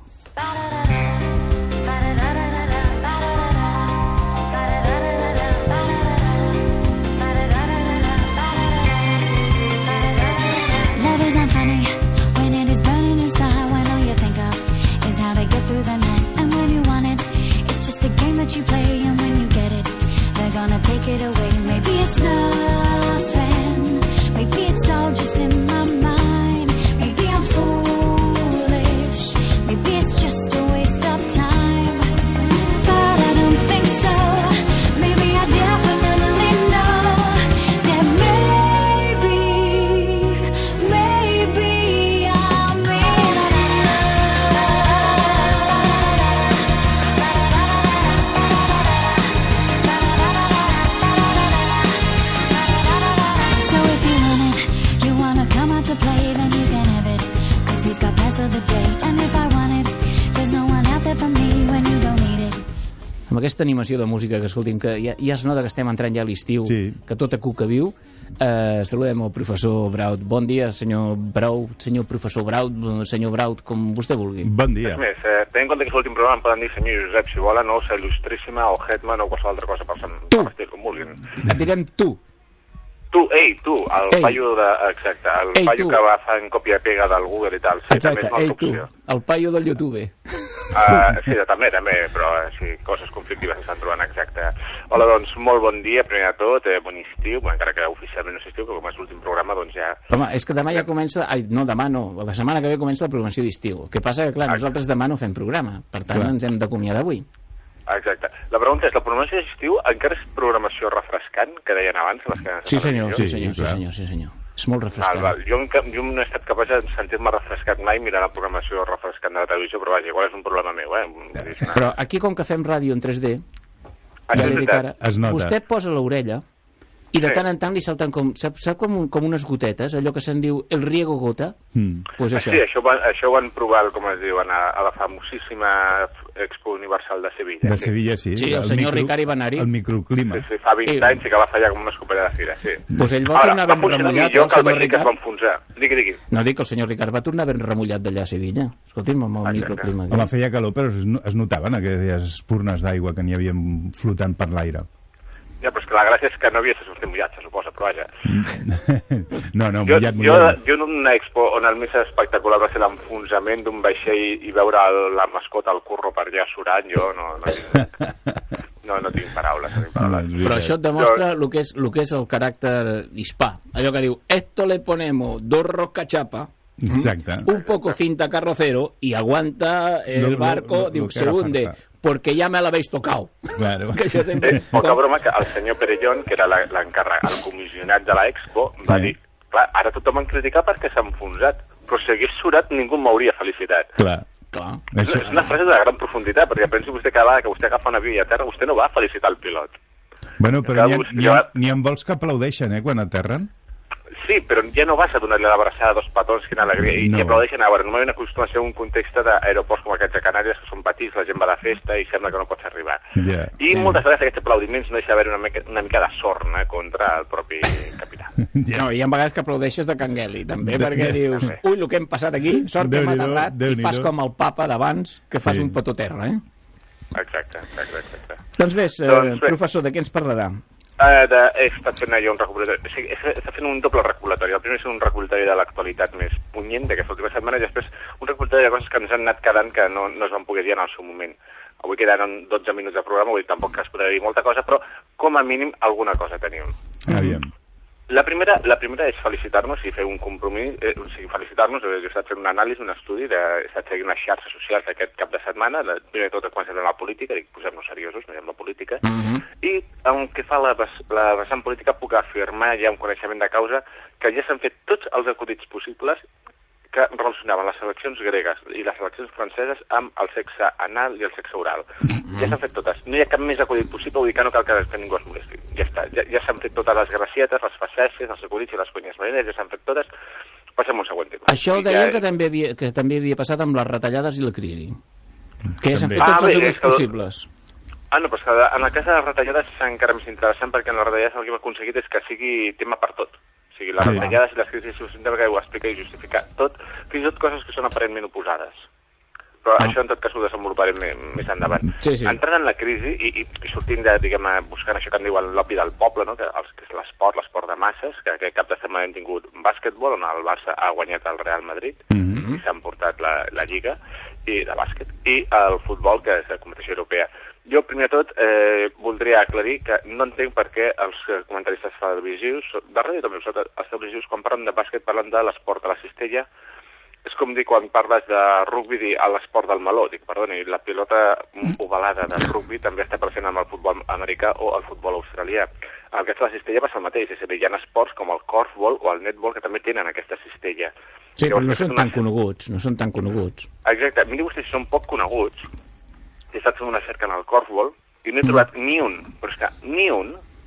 Love isn't funny when it is burning inside. When all you think of is how to get through the night. And when you want it, it's just a game that you play. And when you get it, they're gonna take it away. Maybe it's nothing. Maybe it's all just in my mind. Maybe I'm foolish. Maybe it's just got plans for the day. And if I want it, there's no one out there for me when you don't need it. Amb aquesta animació de música que escoltim, que ja, ja es nota que estem entrant ja a l'estiu, Sí. que tota cuca viu. Eh, saludem el professor Braut. Bon dia, senyor Braut, senyor professor Braut, senyor Braut, com vostè vulgui. Bon dia. És més, eh, tenint en compte que és l'últim programa em poden dir senyor Josep, si volen, o ser il·lustríssima, o Hetman, o qualsevol altra cosa per sant, Tu. per estil, com vulguin. Et diguem tu. Tu, ei, tu, el Ei. paio de... Exacte, el Ei, paio tu. que va fent còpia i pega del Google i tal. Sí, Exacte, també és ei una tu, opció. el paio del YouTube. Uh, sí, també, també, però eh, sí, coses conflictives s'estan trobant, exacte. Hola, doncs, molt bon dia, primer de tot, eh, bon estiu, bueno, encara que oficialment no és estiu, que com és l'últim programa, doncs ja... Home, és que demà ja comença... Ai, no, demà no. La setmana que ve comença la programació d'estiu. El que passa que, clar, nosaltres demà no fem programa. Per tant, Clar. ens hem d'acomiadar avui. Exacte. La pregunta és, la programació d'estiu encara és programació refrescant, que deien abans? Les que Sí, senyor, sí, Sí, senyor, sí, clar. senyor, sí, senyor. És molt Val, refrescant. val. Jo, en cap- jo no he estat capaç de sentir-me refrescat mai mirant la programació refrescant de la televisió, però vaja, igual és un problema meu, eh? Vull dir, és una- Però aquí, com que fem ràdio en tres D, Ah, ja és li dic veritat. ara, Es nota. vostè posa l'orella i de Sí. tant en tant li salten com, sap, sap com, un- com unes gotetes, allò que se'n diu el riego gota? Mm. Pues Ah, això. sí, això, va, això ho van provar, com es diuen, a, a la famosíssima Expo Universal de Sevilla. De sí. Sevilla, sí. Sí, el senyor Ricard Ivanari. El microclima. Sí, sí, fa vint Sí. anys i que va fallar com una escopeta de fira, sí. Pues ell va tornar ben va funcionar remullat, millor el que el senyor vaixell que es Ricard. va enfonsar. Digui, digui. No dic que el senyor Ricard va tornar ben remullat d'allà a Sevilla. Escolti'm, amb el Exacte. microclima. Home, feia calor, però es, no- es notaven aquelles espurnes d'aigua que n'hi havia flotant per l'aire. Ja, però és que la gràcia és que no havies de sortir mullat, se suposa, però vaja. No, no, Jo, mullat, jo, mullat. jo en una expo on el més espectacular va ser l'enfonsament d'un vaixell i veure el, la mascota, el curro per allà surant, jo no, no, tinc, no, no tinc paraules. No tinc No, paraules. és Però veritat. això et demostra el que és, el que és el caràcter hispà. Allò que diu, esto le ponemos dos roscachapa, Exacte. un poco cinta carrocero y aguanta el Lo- lo- barco, lo- diu, lo que se haga hunde, falta. porque ya me l'habéis tocado. Claro. Que això sempre... Eh, poca broma que el senyor Perellón, que era la- l'encarregat, el comissionat de l'Expo, va Sí. dir, clar, ara tothom em critica perquè s'ha enfonsat, però si hagués surat ningú m'hauria felicitat. Clar. Clar. És, Això, és una frase de gran profunditat, perquè pensi vostè cada vegada que vostè agafa un avió i a terra, vostè no va a felicitar el pilot. bueno, però n'hi ha, Acabo- n'hi ha, n'hi ha vols que aplaudeixen, eh, quan aterren. Sí, però ja no vas a donar-li l'abraçada a dos petons, quina alegria, i No. no. aplaudeixen. A veure, normalment acostuma a ser un context d'aeroports com aquests de Canàries, que són petits, la gent va de festa i sembla que no pots arribar. Ja. I moltes vegades aquests aplaudiments no deixa d'haver una, mica, una mica de sorna contra el propi capità. Ja. No, hi ha vegades que aplaudeixes de Cangueli, també, De- perquè de- dius, ui, el que hem passat aquí, sort que hem Déu-n'hi-do, aterrat, i Déu-n'hi-do. fas com el papa d'abans, que fas Sí. un petó terra, eh? Exacte, exacte, exacte. Doncs bé, eh, Doncs bé. professor, de què ens parlarà? Uh, de, he estat fent allò un recuperatori, o sigui, he estat fent un doble recuperatori. El primer és un recuperatori de l'actualitat més punyent d'aquesta última setmana i després un recuperatori de coses que ens han anat quedant que no, no es van poder dir en el seu moment. Avui quedaran dotze minuts de programa, vull dir, tampoc que es podrà dir molta cosa, però com a mínim alguna cosa tenim. Aviam. La primera, la primera és felicitar-nos i fer un compromís, eh, o sigui, felicitar-nos, eh, jo he estat fent un anàlisi, un estudi, de, he estat seguint les xarxes socials aquest cap de setmana, la, primer de tot quan s'entra la política, dic, posem-nos seriosos, mirem la política, Mm -hmm. i en què fa la, ves- la vessant política puc afirmar ja un coneixement de causa que ja s'han fet tots els acudits possibles que relacionaven les seleccions gregues i les seleccions franceses amb el sexe anal i el sexe oral. Ja s'han fet totes. No hi ha cap més acudit possible, vull dir que no cal que, que ningú es molesti. Ja està. Ja, ja s'han fet totes les gracietes, les facècies, els acudits i les conyes marineres, ja s'han fet totes. Passem a un següent tema. Això I deia ja- que també, havia, que també havia passat amb les retallades i la crisi. Que ja s'han fet També. tots Ah, els bé, aguts és que- possibles. Ah, no, però és que en el cas de les retallades és encara més interessant perquè en les retallades el que hem aconseguit és que sigui tema per tot. O sigui, les Sí. retallades i les crisis és un tema que ho explica i justifica tot, fins i tot coses que són aparentment oposades. Però Ah. això en tot cas ho desenvoluparem més, més endavant. Sí, sí. Entrant en la crisi i, i, i sortint de, diguem, buscant això que en diuen l'opi del poble, no? que, els, que és l'esport, l'esport de masses, que aquest cap de setmana hem tingut bàsquetbol, on el Barça ha guanyat el Real Madrid, Mhm. i s'ha emportat la, la Lliga i de bàsquet, i el futbol, que és la competició europea. Jo, primer de tot, eh, voldria aclarir que no entenc per què els eh, comentaristes televisius, de ràdio també, però els televisius, quan parlen de bàsquet, parlen de l'esport de la cistella. És com dir quan parles de rugby, dir a l'esport del meló. Dic, perdoni, la pilota ovalada del rugby també està present amb el futbol americà o el futbol australià. En el cas de la cistella passa el mateix, és a dir, hi ha esports com el korfball o el netball que també tenen aquesta cistella. Sí, però Llavors, no he fet són una- tan coneguts, no són tan coneguts. Exacte, miri vostès si són poc coneguts. He estat fent una cerca en el korfball i no he trobat ni un, però és que ni un,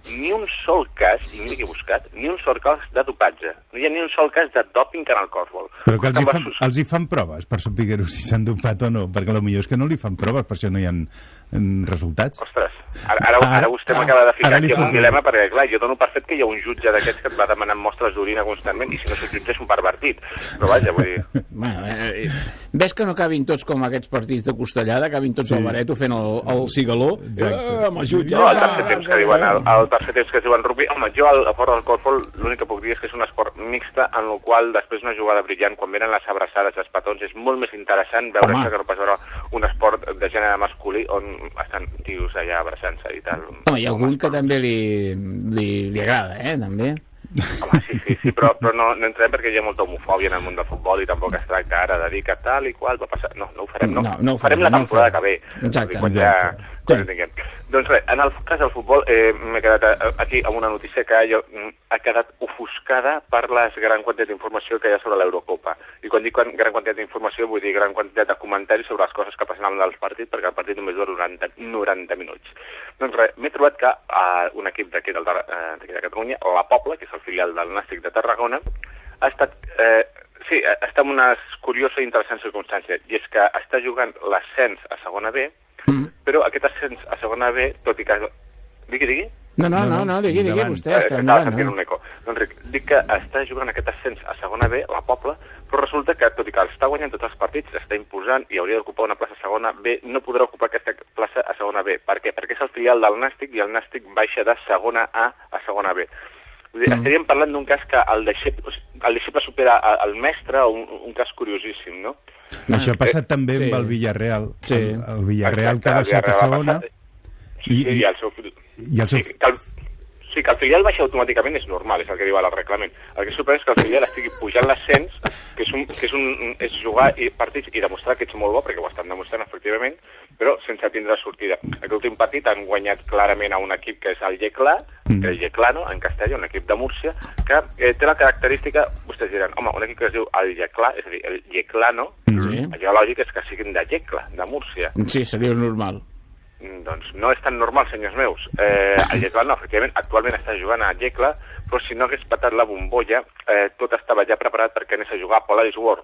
ni un sol cas, i mira que he buscat, ni un sol cas de dopatge. No hi ha ni un sol cas de dòping en el còsbol. Però que els hi, fan, els hi fan proves per saber si s'han dopat o no, perquè potser és que no li fan proves, per això no hi ha resultats. Ostres, ara, ara, ara vostè m'acaba de ficar aquí en un dilema, perquè clar, jo dono per fet que hi ha un jutge d'aquests que et va demanant mostres d'orina constantment, i si no se'l jutge és un pervertit. Però vaja, vull dir... Bueno, eh, ves que no acabin tots com aquests partits de Costellada, acabin tots sí. al Bareto fent el, el cigaló, eh, amb el jutge. No, el tercer temps que diuen, el, el tercer temps que es diuen rugby, home, jo al, a fora del còsbol l'únic que puc dir és que és un esport mixta en el qual després una jugada brillant, quan venen les abraçades, els petons, és molt més interessant veure això que no pas veure un esport de gènere masculí on estan tios allà abraçant-se i tal. Home, hi ha algun que també li, li, li agrada, eh, també. Home, sí, sí, sí, però, però no, no entrem perquè hi ha molta homofòbia en el món del futbol i tampoc es tracta ara de dir que tal i qual va passar. No, no ho farem, no. No, no ho farem, farem la temporada no que ve. Exacte. Quan ja, quan ja tinguem. Doncs res, en el cas del futbol eh, m'he quedat aquí amb una notícia que jo, ha quedat ofuscada per la gran quantitat d'informació que hi ha sobre l'Eurocopa. I quan dic gran quantitat d'informació vull dir gran quantitat de comentaris sobre les coses que passen al del partit, perquè el partit només dura noranta, noranta minuts. Doncs res, m'he trobat que uh, un equip d'aquí de, uh, de Catalunya, la Pobla, que és el filial del Nàstic de Tarragona, ha estat... Eh, sí, està en una curiosa i interessant circumstància, i és que està jugant l'ascens a segona B, mm. però aquest ascens a segona B, tot i que... Digui, digui? No, no, no, no digui, digui, vostè està eh, endavant. Estava un eco. Doncs dic que està jugant aquest ascens a segona B, la Pobla, però resulta que, tot i que està guanyant tots els partits, està imposant i hauria d'ocupar una plaça a segona B, no podrà ocupar aquesta plaça a segona B. Per què? Perquè és el filial del Nàstic i el Nàstic baixa de segona A a segona B. Vull dir, mm. estaríem parlant d'un cas que el deixeble, el deixeble supera el mestre, un, un cas curiosíssim, no? Això ha passat eh, també sí. amb el Villarreal. Sí. El, el Villarreal Exacte, que ha baixat a segona. I, sí, i, el seu... i el seu... Sí, que el, sí, que el filial baixa automàticament és normal, és el que diu el reglament. El que sorprèn és que el filial estigui pujant l'ascens, que, és, un, que és, un, és jugar i partits i demostrar que ets molt bo, perquè ho estan demostrant efectivament, però sense tindre sortida. Aquest últim partit han guanyat clarament a un equip que és el Yeclà, mm. que és Yeclano, en castellà, un equip de Múrcia, que eh, té la característica, vostès diran, home, un equip que es diu el Yeclà, és a dir, el Yeclano, mm. allò lògic és que siguin de Yecla, de Múrcia. Sí, seria normal. Doncs no és tan normal, senyors meus. Eh, el Yeclano, efectivament, actualment està jugant a Yecla, però si no hagués patat la bombolla, eh, tot estava ja preparat perquè anés a jugar a Polaris World.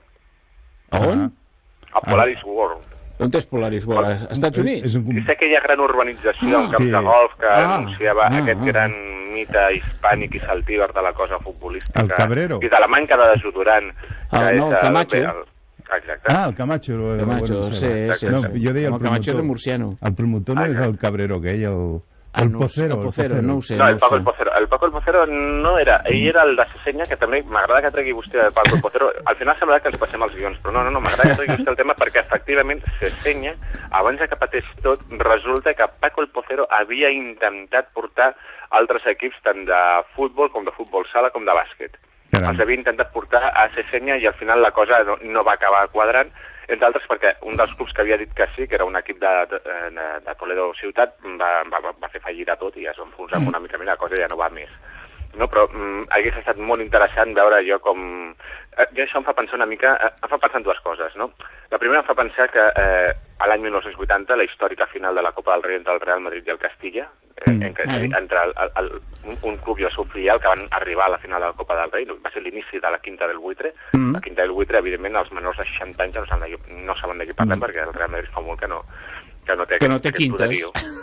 A on? A Polaris ah. World. On és Polaris World? Als Estats Units? És, un... és aquella gran urbanització, ah, un camp sí. de golf que ah, anunciava ah, aquest ah. gran mite hispànic i saltíber de la cosa futbolística. El Cabrero. I de la manca de desodorant. Ah, no, el Camacho. El, Exacte. Ah, el Camacho. El Camacho, bueno, sí, sí. No, jo deia el, el Camacho de Murciano. El promotor no és el Cabrero aquell, el... Ah, el no, Pocero, el Pocero, no ho sé. No, no el Paco sé. el Pocero. El Paco el Pocero no era... Ell era el de Sesenya, que també m'agrada que tregui vostè el Paco el Pocero. Al final sembla que ens passem els guions, però no, no, no, m'agrada que tregui vostè el tema perquè efectivament Sesenya, abans que pateix tot, resulta que Paco el Pocero havia intentat portar altres equips tant de futbol com de futbol sala com de bàsquet. Caram. Els havia intentat portar a Sesenya i al final la cosa no, no va acabar quadrant, entre altres perquè un dels clubs que havia dit que sí, que era un equip de, de, de Toledo Ciutat, va, va, va fer fallir tot i ja es va enfonsar mm. una mica més, la cosa ja no va més. No, però mm, hagués estat molt interessant veure jo com... Eh, jo això em fa pensar una mica... Eh, em fa pensar en dues coses, no? La primera em fa pensar que eh, a l'any mil nou-cents vuitanta, la històrica final de la Copa del Rei entre el Real Madrid i el Castilla, eh, mm. en, en, entre el, el, el, un, un club i el seu filial que van arribar a la final de la Copa del Rei, va ser l'inici de la Quinta del Buitre. Mm. La Quinta del Buitre, evidentment, els menors de seixanta anys no saben de, no saben de què parlem, mm. perquè el Real Madrid fa molt que no... que no té, que no té quintes.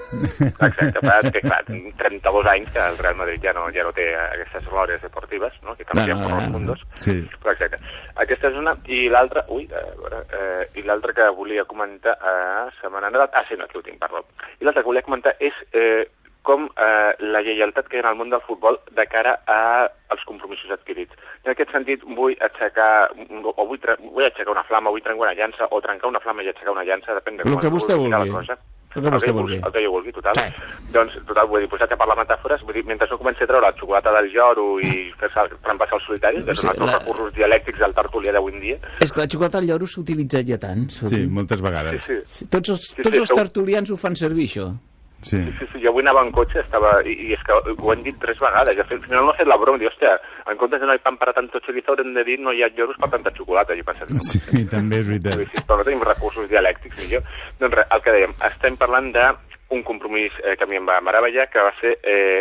Exacte, però és que clar, trenta-dos anys que el Real Madrid ja no, ja no té aquestes glòries deportives, no? Que canvien no, no, per els mundos. Sí. Però exacte. Aquesta és una, i l'altra, ui, a veure, eh, i l'altra que volia comentar, eh, se me n'ha anat, ah sí, no, aquí ho tinc, perdó. I l'altra que volia comentar és eh, com eh, la lleialtat que hi ha en el món del futbol de cara a als compromisos adquirits. En aquest sentit, vull aixecar, o vull, vull aixecar una flama, vull trencar una llança, o trencar una flama i aixecar una llança, depèn de com com que vostè vulgui. La cosa. El que vostè vulgui. El que jo vulgui, total. Sí. Doncs, total, vull dir, posat a parlar metàfores, vull dir, mentre no comenci a treure la xocolata del lloro i fer-se trampar-se els solitaris, que sí, són els la... recursos dialèctics del tertulià d'avui en dia. És que la xocolata del lloro s'ha utilitzat ja tant. Sí, moltes vegades. Sí, sí. Tots els, sí, tots sí, els tertulians ho fan servir, això. Sí. Sí, sí, jo avui anava en cotxe, estava, i, i és que ho han dit tres vegades, al final no ha fet la broma, diu, hòstia, en comptes de no hi pan para tanto chorizo haurem de dir no hi ha lloros per tanta xocolata, i pensat, no, sí, sí, també és veritat. Sí, però no tenim recursos dialèctics, ni jo. Doncs res, el que dèiem, estem parlant d'un compromís eh, que a mi em va meravellar, que va ser eh,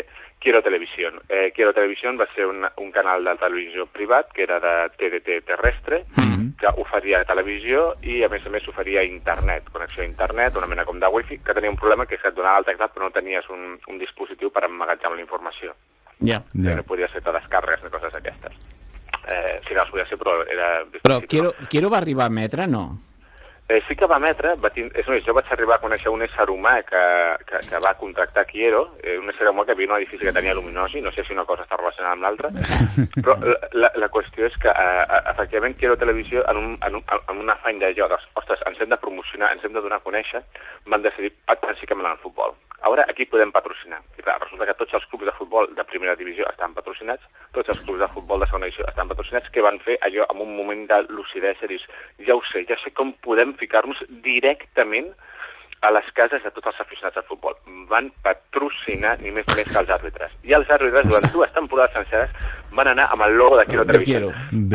Quiero Televisión. Eh, Quiero Televisión va ser un, un canal de televisió privat, que era de T D T terrestre, mm-hmm. que oferia televisió i, a més a més, oferia internet, connexió a internet, una mena com de wifi, que tenia un problema que és que et donava el teclat però no tenies un, un dispositiu per emmagatzemar la informació. Ja. Yeah. Yeah. No podia ser de descàrregues ni coses d'aquestes. Eh, sí que els podia ser, però era difícil. Però Quiero, no? Quiero va arribar a emetre, no? Eh, sí que va emetre, va tin... és més, jo vaig arribar a conèixer un ésser humà que, que, que va contractar Quiero, eh, un ésser humà que vivia en un edifici que tenia luminosi, no sé si una cosa està relacionada amb l'altra, però la, la qüestió és que, eh, efectivament, Quiero Televisió, en un, en un, en un afany d'allò, ostres, ens hem de promocionar, ens hem de donar a conèixer, van decidir, patrocinem en el futbol. Ara, aquí podem patrocinar. I clar, resulta que tots els clubs de futbol de primera divisió estan patrocinats, tots els clubs de futbol de segona divisió estan patrocinats, que van fer allò en un moment de lucidesa, dius, ja ho sé, ja sé com podem ficar-nos directament a les cases de tots els aficionats al futbol. Van patrocinar ni més ni més que els àrbitres. I els àrbitres, durant dues temporades senceres, van anar amb el logo de Quiero Televisió.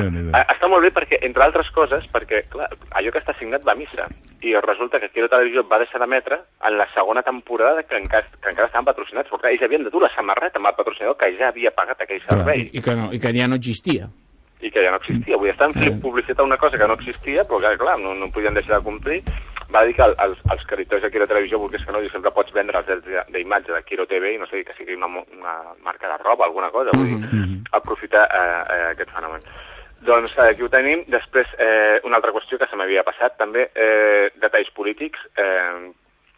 Està molt bé perquè, entre altres coses, perquè, clar, allò que està signat va a missa. I resulta que Quiero Televisió va deixar d'emetre en la segona temporada que encara, que encara estaven patrocinats, perquè ells havien de dur la samarreta amb el patrocinador que ja havia pagat aquell servei. I, i, que, no, i que ja no existia. I que ja no existia. Vull dir, estan fent publicitat a una cosa que no existia, però que, clar, no, no podien deixar de complir. Va dir que els, els creditors de Quiero Televisió, volgués que no, i sempre pots vendre els drets d'imatge de Quiero T V i no sé, que sigui una, una marca de roba, alguna cosa, vull dir, mm-hmm. aprofitar eh, eh, aquest fenomen. Doncs eh, aquí ho tenim. Després, eh, una altra qüestió que se m'havia passat, també, eh, detalls polítics. Eh,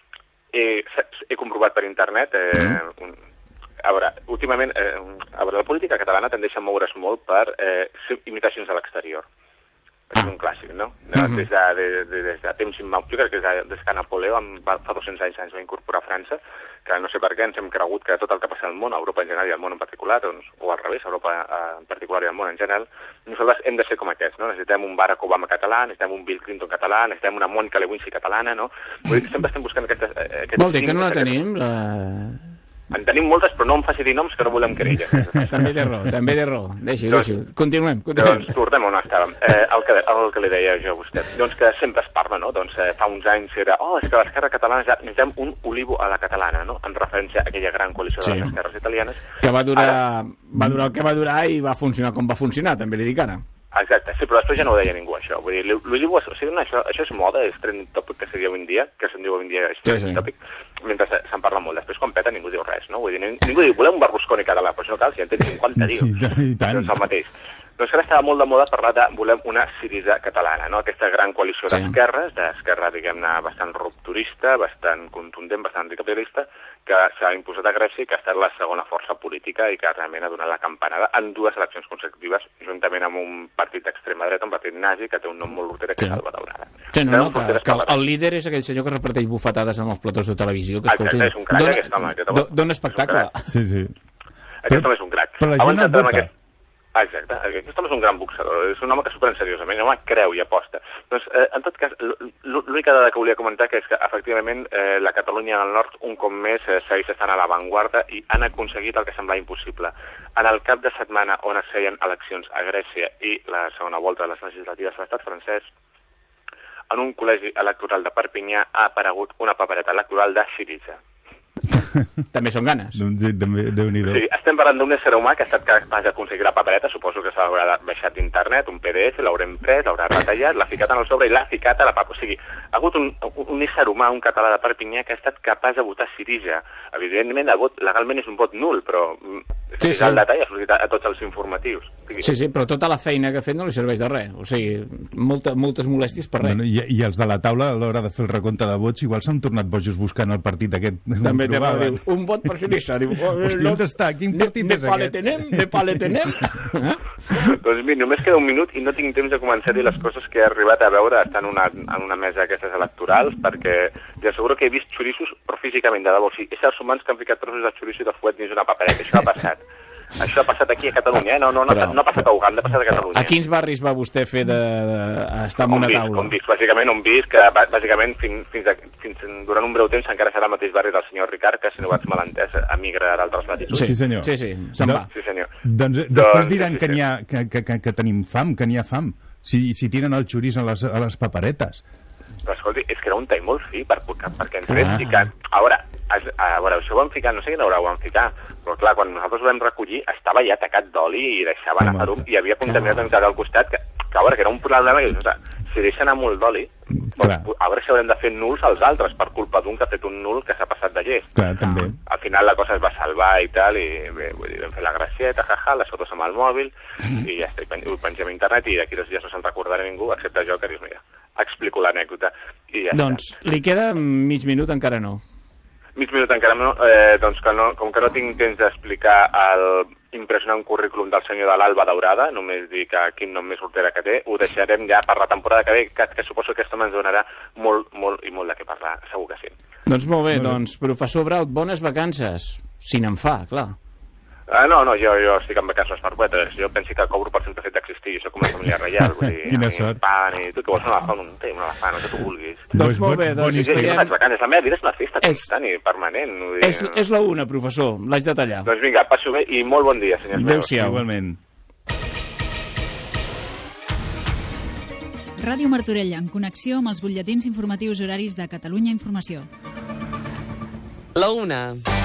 he, he comprovat per internet, eh, mm-hmm. un, a veure, últimament, eh, a veure, la política catalana tendeix a moure's molt per eh, imitacions a l'exterior. És un clàssic, no? Mm-hmm. Des, de, de, de, des de temps immemorials, jo crec que des, des que Napoleó va, fa dos-cents anys ens va incorporar a França, que no sé per què ens hem cregut que tot el que passa al món, a Europa en general i al món en particular, doncs, o al revés, a Europa en particular i al món en general, nosaltres hem de ser com aquests, no? Necessitem un Barack Obama català, necessitem un Bill Clinton català, necessitem una Mònica Lewinsky catalana, no? Vull dir, sempre estem buscant aquestes... aquestes Vol dir que no la tenim, la... En tenim moltes, però no em faci dir noms que no volem querella. També té raó, també té raó. Deixi-ho, deixi-ho. Continuem, continuem. Doncs tornem on estàvem. Eh, el, que, el que li deia jo a vostè. Doncs que sempre es parla, no? Doncs eh, fa uns anys era, oh, és que l'esquerra catalana ja necessitem un olivo a la catalana, no? En referència a aquella gran coalició de sí. les esquerres italianes. Que va durar, Ara... va durar el que va durar i va funcionar com va funcionar, també li dic ara. Exacte, sí, però després ja no ho deia ningú, això. Vull dir, l'olivo, o sigui, això, això és moda, és trending topic, que se diu avui en dia, que se'n diu avui en dia és trending sí, sí. topic, mentre se'n parla molt. Després, quan peta, ningú diu res, no? Vull dir, ningú diu, volem un Berlusconi català, però això no cal, si en tens cinquanta, dius. Sí, i tant. Doncs el mateix. Doncs ara estava molt de moda parlar de volem una Syriza catalana, no? Aquesta gran coalició sí. d'esquerres, d'esquerra, diguem-ne, bastant rupturista, bastant contundent, bastant anticapitalista, que s'ha imposat a Grècia i que ha estat la segona força política i que realment ha donat la campanada en dues eleccions consecutives, juntament amb un partit d'extrema dreta, un partit nazi, que té un nom molt rotera, que sí. és Alba Daurada. Sí, no, no, que, que el líder és aquell senyor que reparteix bufetades en els platós de televisió, que escolti... Exacte, és un crac, dona, aquest home. Aquest home. Dona espectacle. Sí, sí. Aquest home és un crac. Però la gent el vota. Aquest... Exacte, aquest home és un gran boxador, és un home que s'ho pren seriosament, un home creu i aposta. Doncs, eh, en tot cas, l'única dada que volia comentar que és que, efectivament, eh, la Catalunya del Nord, un cop més, eh, segueix estant a l'avantguarda i han aconseguit el que semblava impossible. En el cap de setmana on es feien eleccions a Grècia i la segona volta de les legislatives a l'estat francès, en un col·legi electoral de Perpinyà ha aparegut una papereta electoral de Syriza. També són ganes. També, Déu-n'hi-do. Sí, estem parlant d'un ésser humà que ha estat capaç d'aconseguir la papereta, suposo que s'haurà baixat d'internet, un P D F, l'haurem pres, l'haurà retallat, l'ha ficat en el sobre i l'ha ficat a la papa. O sigui, ha hagut un, un ésser humà, un català de Perpinyà, que ha estat capaç de votar Syriza. Evidentment, el vot legalment és un vot nul, però sí, sí. el detall ha sortit a tots els informatius. Sí, sí, però tota la feina que ha fet no li serveix de res. O sigui, molta, moltes molèsties per res. Bueno, i, I els de la taula, a l'hora de fer el recompte de vots, igual s'han tornat bojos buscant el partit aquest. També té raó, diu, un vot per Syriza. Diu, oh, hòstia, on està? Quin partit de, és de aquest? Tenem, de pale tenem. Eh? Doncs mira, només queda un minut i no tinc temps de començar a dir les coses que he arribat a veure estant en una, en una mesa d'aquestes electorals, perquè ja asseguro que he vist xoriços, però físicament, de debò. O sigui, éssers humans que han ficat trossos de xoriço i de fuet dins una papereta. Això ha passat. Això ha passat aquí a Catalunya, eh? no, no, no, però, no ha passat a Uganda, ha passat a Catalunya. A quins barris va vostè fer de, de, de estar en una on taula? On visc, bàsicament on visc, que bàsicament fins, fins, a, fins durant un breu temps encara serà el mateix barri del senyor Ricard, que si no vaig mal entès emigra d'altres latituds. Sí, senyor. Sí, sí, se'n va. Sí, senyor. Doncs després diran que, n'hi ha, que, que, que, que tenim fam, que n'hi ha fam, si, si tiren el xoriç a les, a les paperetes. Però, escolti, és que era un tall molt fi per, perquè ens vam ficar... A veure, a, a veure, això ho vam ficar, no sé quina hora ho vam ficar, però clar, quan nosaltres ho vam recollir estava ja tacat d'oli i deixava anar per un, i havia contaminat una mica al costat, que, que a veure, que era un problema, que, o sigui, si deixa anar molt d'oli, doncs, a veure si haurem de fer nuls als altres per culpa d'un que ha fet un nul que s'ha passat de llest. Clar, també. Al final la cosa es va salvar i tal, i bé, vull dir, vam fer la gracieta, jaja, les fotos amb el mòbil, i ja està, i ho pengem a internet, i d'aquí dos dies no se'n recordarà ningú, excepte jo, que dius, mira, explico l'anècdota, i ja doncs està. li queda mig minut, encara no. Mig minut encara no, eh, doncs que no, com que no tinc temps d'explicar el impressionant currículum del senyor de l'Alba Daurada, només dir que quin nom més sortera que té, ho deixarem ja per la temporada que ve, que, que suposo que aquesta ens donarà molt, molt i molt de què parlar, segur que sí. Doncs molt bé, doncs, professor Braut, bones vacances, si n'en fa, clar. Ah, no, no, jo, jo estic en vacances perpètues. Jo penso que cobro per sempre fet d'existir. Jo soc com una família reial. Vull dir, Quina sort. Pan, i tu que vols un elefant, un té, un elefant, el que tu vulguis. Doncs molt bé, doncs... Sí, jo no faig vacances. La meva vida és una festa constant i permanent. Vull dir, és, és la una, professor, l'haig de tallar. Doncs vinga, passo bé i molt bon dia, senyors meus. Adéu-siau. Igualment. Ràdio Martorell, en connexió amb els butlletins informatius horaris de Catalunya Informació. La una.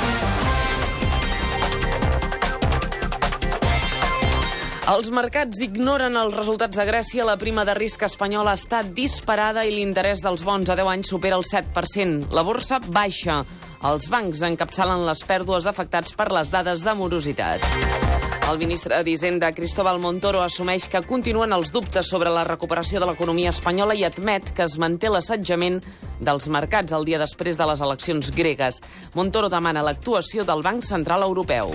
Els mercats ignoren els resultats de Grècia, la prima de risc espanyola està disparada i l'interès dels bons a deu anys supera el set per cent. La borsa baixa. Els bancs encapçalen les pèrdues afectats per les dades de morositat. El ministre d'Hisenda, Cristóbal Montoro, assumeix que continuen els dubtes sobre la recuperació de l'economia espanyola i admet que es manté l'assetjament dels mercats el dia després de les eleccions gregues. Montoro demana l'actuació del Banc Central Europeu.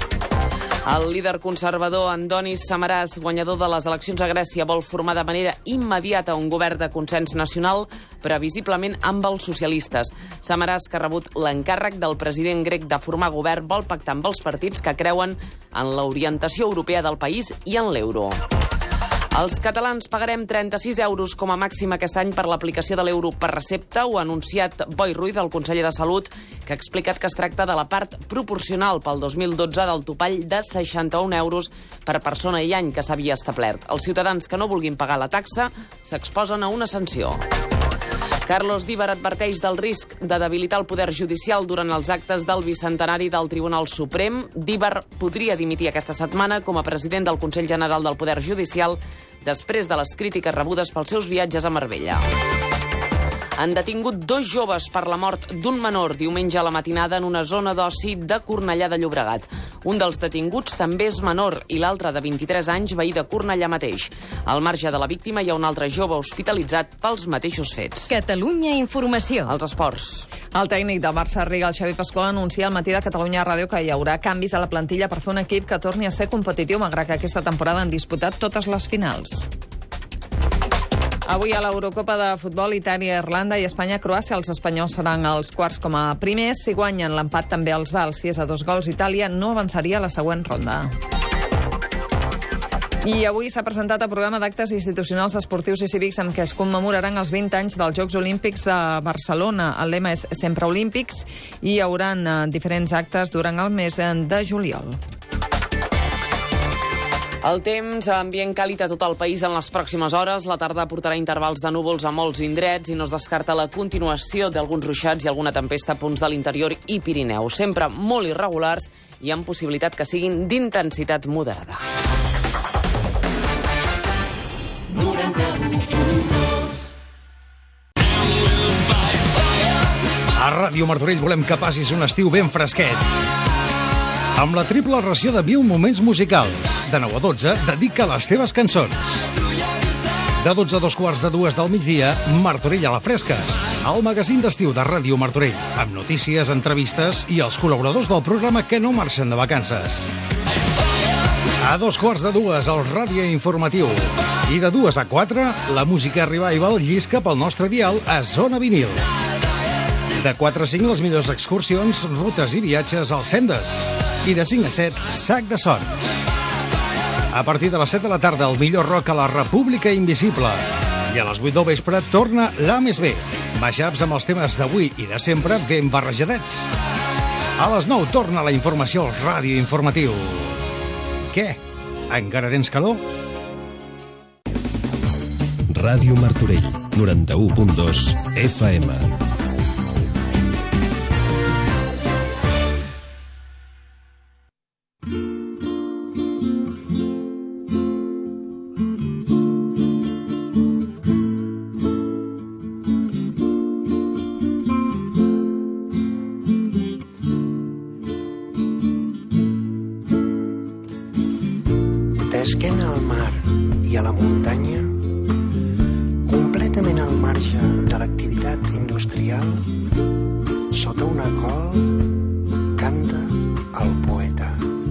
El líder conservador Andonis Samaras, guanyador de les eleccions a Grècia, vol formar de manera immediata un govern de consens nacional, previsiblement amb els socialistes. Samaras, que ha rebut l'encàrrec del president grec de formar govern, vol pactar amb els partits que creuen en l'orientació europea del país i en l'euro. Els catalans pagarem trenta-sis euros com a màxim aquest any per l'aplicació de l'euro per recepta. Ho ha anunciat Boi Ruiz, el conseller de Salut, que ha explicat que es tracta de la part proporcional pel dos mil dotze del topall de seixanta-un euros per persona i any que s'havia establert. Els ciutadans que no vulguin pagar la taxa s'exposen a una sanció. Carlos Díbar adverteix del risc de debilitar el poder judicial durant els actes del bicentenari del Tribunal Suprem. Díbar podria dimitir aquesta setmana com a president del Consell General del Poder Judicial després de les crítiques rebudes pels seus viatges a Marbella. Han detingut dos joves per la mort d'un menor diumenge a la matinada en una zona d'oci de Cornellà de Llobregat. Un dels detinguts també és menor i l'altre, de vint-i-tres anys, veí de Cornellà mateix. Al marge de la víctima hi ha un altre jove hospitalitzat pels mateixos fets. Catalunya Informació. Els esports. El tècnic de Barça Riga, el Xavi Pasqual, anuncia al matí de Catalunya Ràdio que hi haurà canvis a la plantilla per fer un equip que torni a ser competitiu, malgrat que aquesta temporada han disputat totes les finals. Avui a l'Eurocopa de futbol, Itàlia, Irlanda i Espanya-Croàcia. Els espanyols seran els quarts com a primers. Si guanyen l'empat també els val. Si és a dos gols, Itàlia no avançaria a la següent ronda. I avui s'ha presentat el programa d'actes institucionals, esportius i cívics amb què es commemoraran els vint anys dels Jocs Olímpics de Barcelona. El lema és Sempre Olímpics i hi haurà diferents actes durant el mes de juliol. El temps, ambient càlid a tot el país en les pròximes hores. La tarda portarà intervals de núvols a molts indrets i no es descarta la continuació d'alguns ruixats i alguna tempesta a punts de l'interior i Pirineu. Sempre molt irregulars i amb possibilitat que siguin d'intensitat moderada. A Ràdio Martorell volem que passis un estiu ben fresquet. Amb la triple ració de mil moments musicals. De nou a dotze, dedica les teves cançons. De dotze a dos quarts de dues del migdia, Martorell a la fresca. El magazín d'estiu de Ràdio Martorell, amb notícies, entrevistes i els col·laboradors del programa que no marxen de vacances. A dos quarts de dues, el Ràdio Informatiu. I de dues a quatre, la música revival llisca pel nostre dial a Zona Vinil. De quatre a cinc, les millors excursions, rutes i viatges als Sendes. I de cinc a set, Sac de Sons. A partir de les set de la tarda, el millor rock a la República Invisible. I a les vuit del vespre torna l'A més B. Mashups amb els temes d'avui i de sempre ben barrejadets. A les nou torna la informació al Ràdio Informatiu. Què? Encara tens calor? Ràdio Martorell. noranta-u punt dos F M. D'esquena al mar i a la muntanya, completament al marge de l'activitat industrial, sota una col canta el poeta.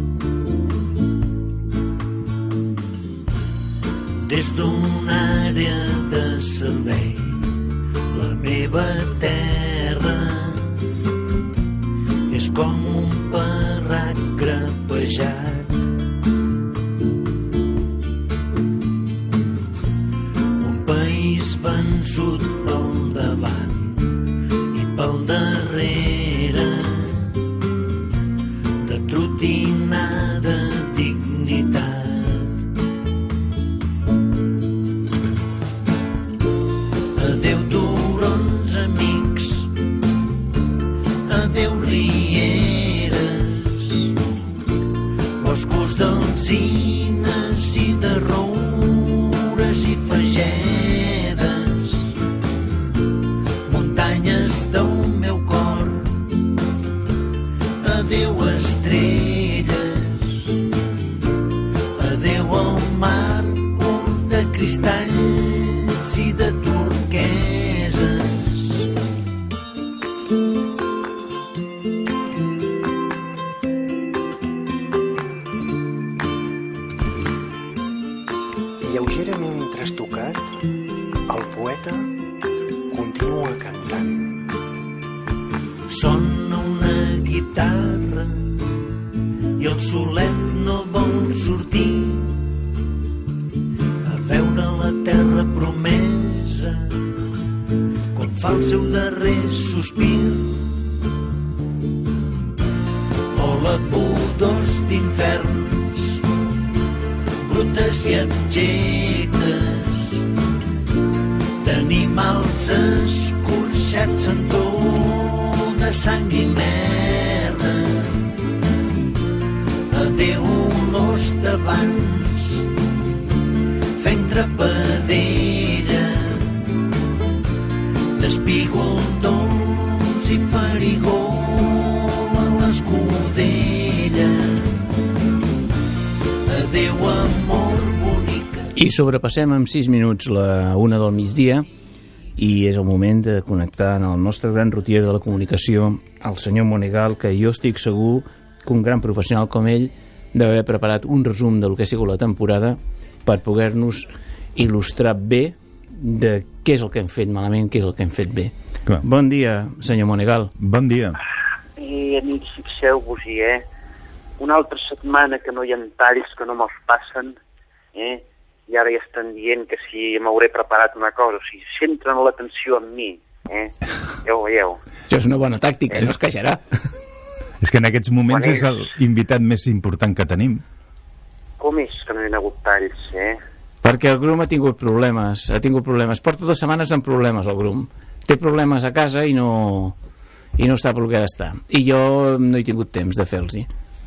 Des d'una àrea de servei, la meva terra és com un parrac grapejat. Vençut pel davant i pel darrere, de trotinada dignitat. Adéu turons amics, adéu rieres, boscos d'alzines i de roures i fagedes, del meu cor. Adéu estrelles, adéu al mar pur de cristalls i de turqueses. Lleugerament trastocat, el poeta continua cantant. Sona una guitarra i el solet no vol sortir a veure la terra promesa quan fa el seu darrer sospir. Hola, pudors d'inferns, brutes i abjectes, d'animals escorxats en tot de sang i merda. Adéu olors d'abans fent trepadella, d'espígol dolç i farigol a l'escudella. Adéu amor bonica. I sobrepassem en sis minuts la una del migdia i és el moment de connectar amb el nostre gran rutier de la comunicació, el senyor Monegal, que jo estic segur que un gran professional com ell deu haver preparat un resum del que ha sigut la temporada per poder-nos il·lustrar bé de què és el que hem fet malament, què és el que hem fet bé. Clar. Bon dia, senyor Monegal. Bon dia. I amics, fixeu-vos-hi, eh? Una altra setmana que no hi ha talls, que no me'ls passen, eh? I ara ja estan dient que si m'hauré preparat una cosa, o sigui, centren l'atenció en mi, eh? Ja ho veieu. Això és una bona tàctica, eh? No es queixarà. És que en aquests moments és el invitat més important que tenim. Com és que no hi ha hagut talls, eh? Perquè el Grum ha tingut problemes, ha tingut problemes. Porta dues setmanes amb problemes, el Grum. Té problemes a casa i no, i no està pel que ha d'estar. I jo no he tingut temps de fer-los-hi.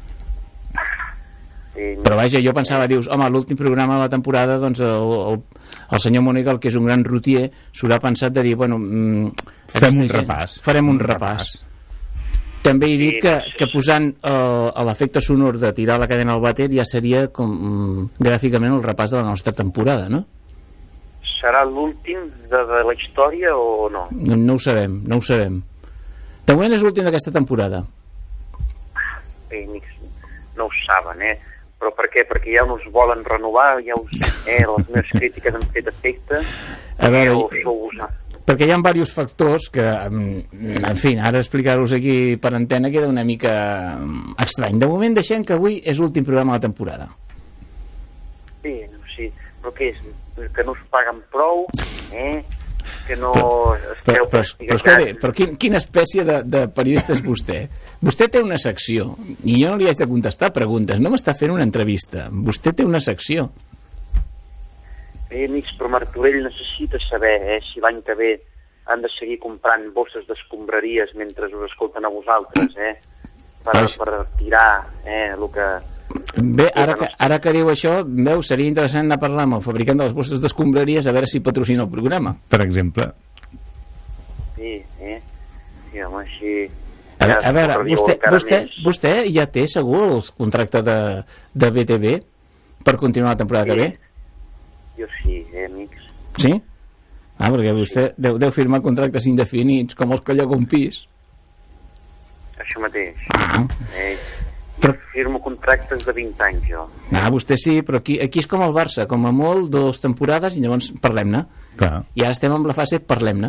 Però vaja, jo pensava, dius, home, l'últim programa de la temporada, doncs el, el, el senyor Monegal, que és un gran rutier, s'haurà pensat de dir, bueno... Mm, Fem un repàs. Farem un repàs. També he dit que, que posant uh, l'efecte sonor de tirar la cadena al vàter ja seria com, mm, gràficament el repàs de la nostra temporada, no? Serà l'últim de, de la història o no? no? No ho sabem, no ho sabem. De moment és l'últim d'aquesta temporada. Bé, amics, no ho saben, eh? Però per què? Perquè ja us volen renovar, ja us, eh, les meves crítiques han fet efecte. A veure, ja us... perquè hi ha diversos factors que, en fi, ara explicar-los aquí per antena queda una mica estrany. De moment deixem que avui és l'últim programa de la temporada. Sí, sí, però què és? Que no us paguen prou, eh? Que no però, però, però, però, escolta, però quin, quina espècie de, de periodista és vostè? Vostè té una secció i jo no li haig de contestar preguntes, no m'està fent una entrevista, vostè té una secció. Eh, amics, però Martorell necessita saber eh, si l'any que ve han de seguir comprant bosses d'escombraries mentre us escolten a vosaltres, eh? Per, per tirar eh, el que... Bé, ara que, ara que diu això, veu, seria interessant anar a parlar amb el fabricant de les bosses d'escombraries a veure si patrocina el programa. Per exemple. Sí, eh? Sí, home, així... A, a veure, vostè, vostè, vostè ja té segur el contracte de, de B T V per continuar la temporada sí. que ve? Jo sí, eh, amics. Sí? Ah, perquè vostè deu, deu firmar contractes indefinits com els que lloga un pis. Això mateix. Ah. Eh, Però... Firmo contractes de vint anys, jo. Ah, vostè sí, però aquí, aquí és com el Barça, com a molt, dues temporades i llavors parlem-ne. Clar. I ara estem amb la fase parlem-ne.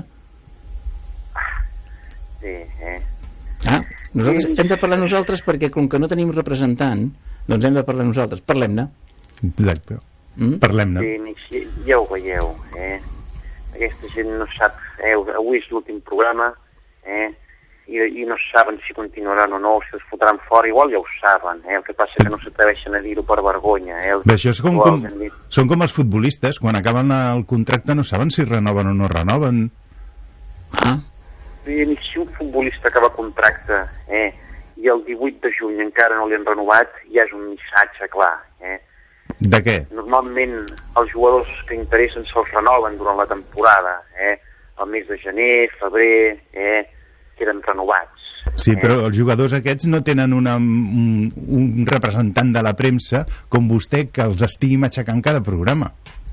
Sí, eh? Ah, nosaltres sí. Hem de parlar nosaltres perquè com que no tenim representant, doncs hem de parlar nosaltres. Parlem-ne. Exacte. Mm? Parlem-ne. Sí, amics, ja, ja ho veieu, eh? Aquesta gent no sap... Eh, avui és l'últim programa, eh? I, i no saben si continuaran o no, si els fotran fora, igual ja ho saben, eh? El que passa és que no s'atreveixen a dir-ho per vergonya, eh? Els Bé, això és com, com, són com els futbolistes, quan acaben el contracte no saben si renoven o no renoven. Ah. I si un futbolista acaba contracte, eh? I el divuit de juny encara no li han renovat, ja és un missatge clar, eh? De què? Normalment els jugadors que interessen se'ls renoven durant la temporada, eh? El mes de gener, febrer, eh? Queden renovats. Sí, eh? Però els jugadors aquests no tenen una, un, un representant de la premsa com vostè que els estigui matxacant cada programa.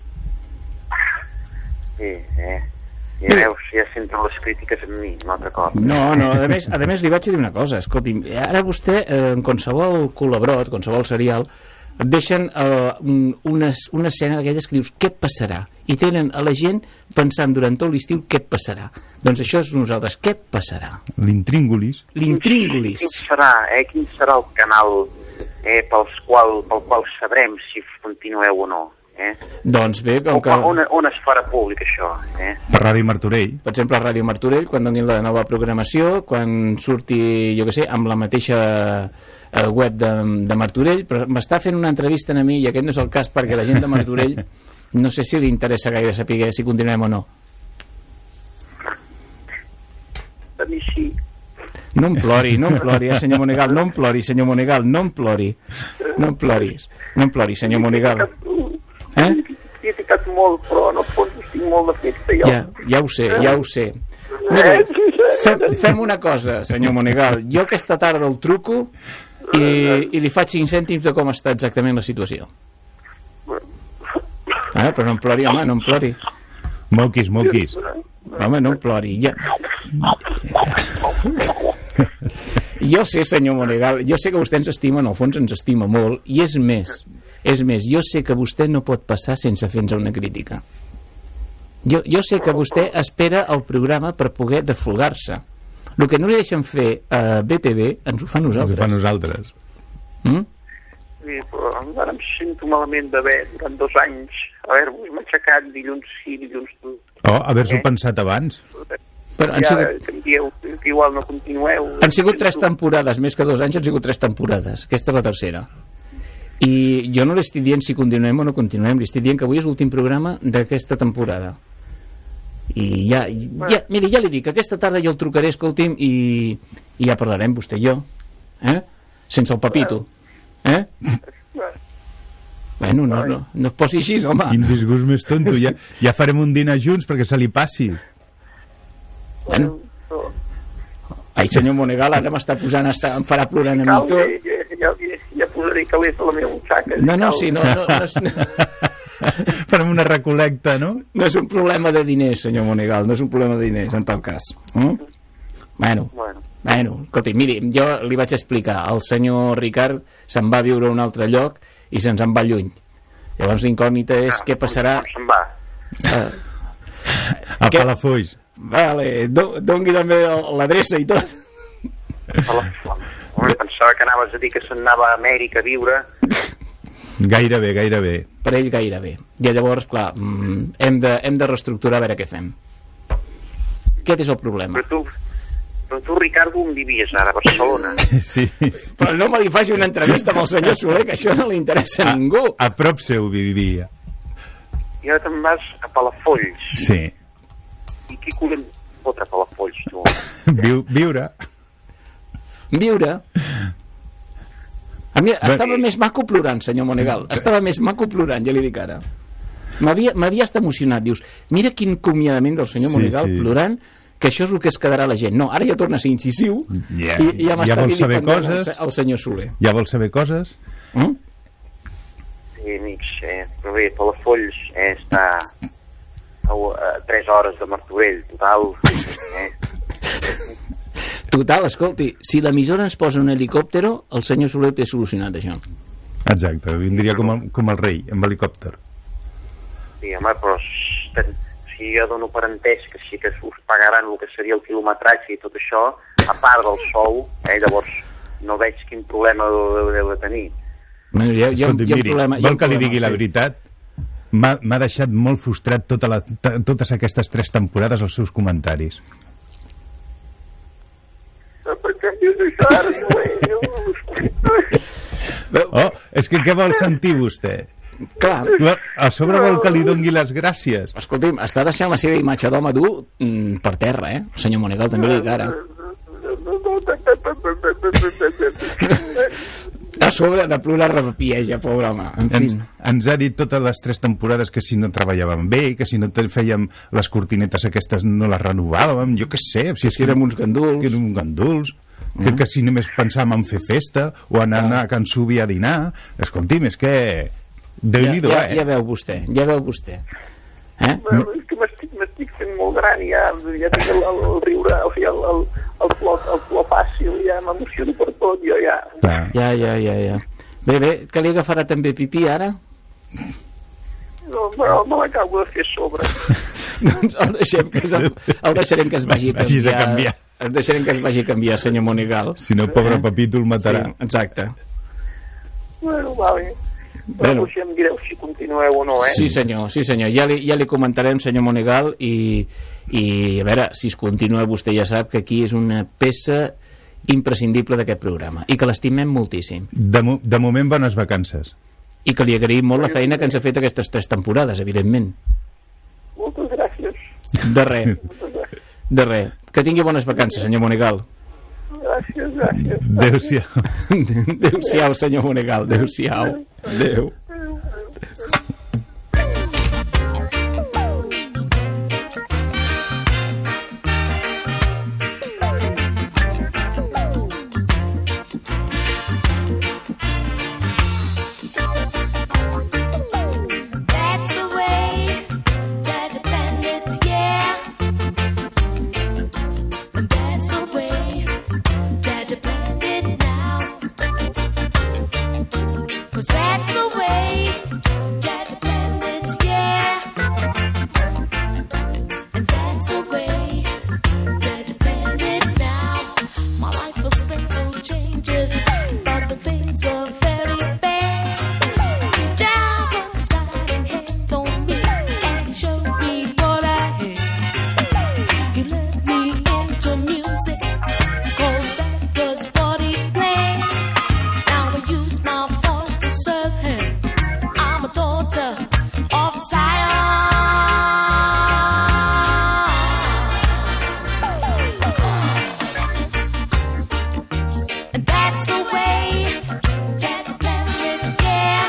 Sí, eh? Ja veus, ja senten les crítiques amb mi, un altre cop. No, no, a més, a més li vaig dir una cosa, escolti, ara vostè, eh, en qualsevol col·laborat, qualsevol serial, et deixen eh, una, una escena d'aquelles que dius, què passarà? I tenen a la gent pensant durant tot l'estiu què passarà. Doncs això és nosaltres, què passarà? L'intríngulis. L'intríngulis. Quin serà, eh? Quin serà el canal eh, pels qual, pel qual sabrem si continueu o no? Eh? Doncs bé, com que... On, on es farà públic això? Eh? Per Ràdio Martorell. Per exemple, a Ràdio Martorell, quan doni la nova programació, quan surti, jo què sé, amb la mateixa eh, web de, de Martorell, però m'està fent una entrevista a mi, i aquest no és el cas perquè la gent de Martorell no sé si li interessa gaire saber si continuem o no. A mi sí. No em plori, no em plori, eh, senyor Monegal, no em plori, senyor Monegal, no em plori. No em ploris, no em plori, senyor Monegal. Eh? He criticat molt, però en el fons estic molt d'efecte. Ja, ja ho sé, ja ho sé. Mira, fem, fem una cosa, senyor Monegal. Jo aquesta tarda el truco i, i li faig cinc cèntims de com està exactament la situació. Ah, però no em plori, home, no em plori. Moquis, moquis. Home, no em plori. Ja... Jo sé, senyor Monegal, jo sé que vostè ens estima, en el fons ens estima molt, i és més, és més, jo sé que vostè no pot passar sense fer-nos una crítica. Jo, jo sé que vostè espera el programa per poder desfogar-se. El que no li deixen fer a B T V ens ho fa nosaltres. Ens ho fa nosaltres. Mm? Sí, però ara em sento malament d'haver, durant dos anys, haver-vos matxacat dilluns sí, dilluns tu. Oh, haver-s'ho eh? pensat abans. Però han ja sigut... que em dieu que igual no continueu. Han sigut tres temporades, més que dos anys, han sigut tres temporades. Aquesta és la tercera. I jo no li estic dient si continuem o no continuem, li estic dient que avui és l'últim programa d'aquesta temporada. I ja, ja, miri, ja li dic, aquesta tarda jo el trucaré, escolti'm, i, i ja parlarem, vostè i jo. Eh? Sense el papito. Eh? Bueno, no, no, no es posi així, home. Quin disgust més tonto. Ja, ja farem un dinar junts perquè se li passi. Bueno. Ai, senyor Monegal, ara m'està posant, està, em farà plorant a mi tot. Ja, ja, ja, ja posaré calés a la meva butxaca. No, no, sí, no, no, no, no. Farem una recolecta, no? No és un problema de diners, senyor Monegal, no és un problema de diners, en tal cas. Mm? Bueno, bueno, bueno, escolti, miri, jo li vaig explicar, el senyor Ricard se'n va viure a un altre lloc i se'ns en va lluny. Llavors l'incògnita és ah, què passarà... On se'n va? Uh, a què? Palafolls. Vale, do, dongui també l'adreça i tot. Home, pensava que anaves a dir que se'n anava a Amèrica a viure. Gairebé, gairebé. Per ell gairebé. I llavors, clar, hem de, hem de reestructurar a veure què fem. Aquest és el problema. Però tu, però tu Ricardo, on vivies ara, a Barcelona? Sí, sí. Però no me li faci una entrevista amb el senyor Soler, que això no li interessa a, a ningú. A prop seu vivia. i ara te'n vas a Palafolls. Sí. I qui collons fotre a Palafolls, tu? Viu, viure. Viure. A mi estava més maco plorant, senyor Monegal. Estava més maco plorant, ja li dic ara. M'havia estat emocionat. Dius, mira quin acomiadament del senyor Sí, Monegal sí. plorant, que això és el que es quedarà la gent. No, ara ja torna a ser incisiu Yeah. i, i ja m'està Ja vol saber vilipendant coses. el, el senyor Soler. Ja vols saber coses? Mm? Sí, amics, eh? Però bé, Palafolls eh, està a, a tres hores de Martorell, total. Eh? Total, escolti, si l'emissora ens posa un helicòptero, el senyor Soler té solucionat això. Exacte, vindria com el, com el rei, amb helicòpter. Sí, home, però s- si jo dono per entès que sí que us pagaran el que seria el quilometratge i tot això, a part del sou, eh, llavors no veig quin problema deu, deu de tenir. Bueno, hi ha, hi ha, Escolti, hi ha un miri, problema, hi ha vol un que li problema, digui la sí. veritat? M'ha m'ha deixat molt frustrat tota la, t- totes aquestes tres temporades els seus comentaris. Per què em dius això ara, Oh, és que què vol sentir vostè? Clar. A sobre vol que li dongui les gràcies. Escolti'm, està deixant la seva imatge d'home dur mm, per terra, eh? El senyor Monegal també li dic ara. A sobre de plorar repapieja, pobre home. En fi. Ens, ens ha dit totes les tres temporades que si no treballàvem bé, que si no te- fèiem les cortinetes aquestes no les renovàvem, jo què sé. Si és que érem uns ganduls. Que érem uns ganduls. Que, Mm. que si només pensàvem en fer festa o en anar a Can Subi a dinar. Escolti'm, és que... Déu-n'hi-do, ja, eh? ja veu vostè, ja veu vostè. Eh? Bueno, és que m'estic, m'estic fent molt gran i ja, ja tinc el, el, el riure, o sigui, el, el, el, flor, el flor fàcil, ja m'emociono per tot, jo ja... Ja, ja, ja, ja. Bé, bé, que li agafarà també pipí ara? No, però me l'acabo de fer a sobre. Doncs el deixem que es, el deixarem que es vagi a Vagis a canviar. canviar. El deixarem que es vagi a canviar, senyor Monegal. Si no, pobre Pepito el matarà. Sí, exacte. Bueno, vale. Bueno. Però si em direu si continueu o no, eh? Sí, senyor, sí, senyor. Ja li, ja li comentarem, senyor Monegal, i, i a veure, si es continua, vostè ja sap que aquí és una peça imprescindible d'aquest programa i que l'estimem moltíssim. De, mo de moment, bones vacances. I que li agraïm molt la feina que ens ha fet aquestes tres temporades, evidentment. Moltes gràcies. De res. De res. Que tingui bones vacances, senyor Monegal. Gràcies, gràcies. Adéu-siau. Adéu-siau, senyor Monegal. Adéu-siau. Adéu. That's the way that you planned it, yeah. And that's the way that you planned it now. 'Cause that's the way that you planned it, yeah. And that's the way that you planned it now. My life was spent full of changes, but the things were very bad. Down was starting head on me and showed me what I had. You led me into music, 'cause that was what he played. Now I use my voice to serve him. I'm a daughter of Zion. And that's the way that you planned it, yeah.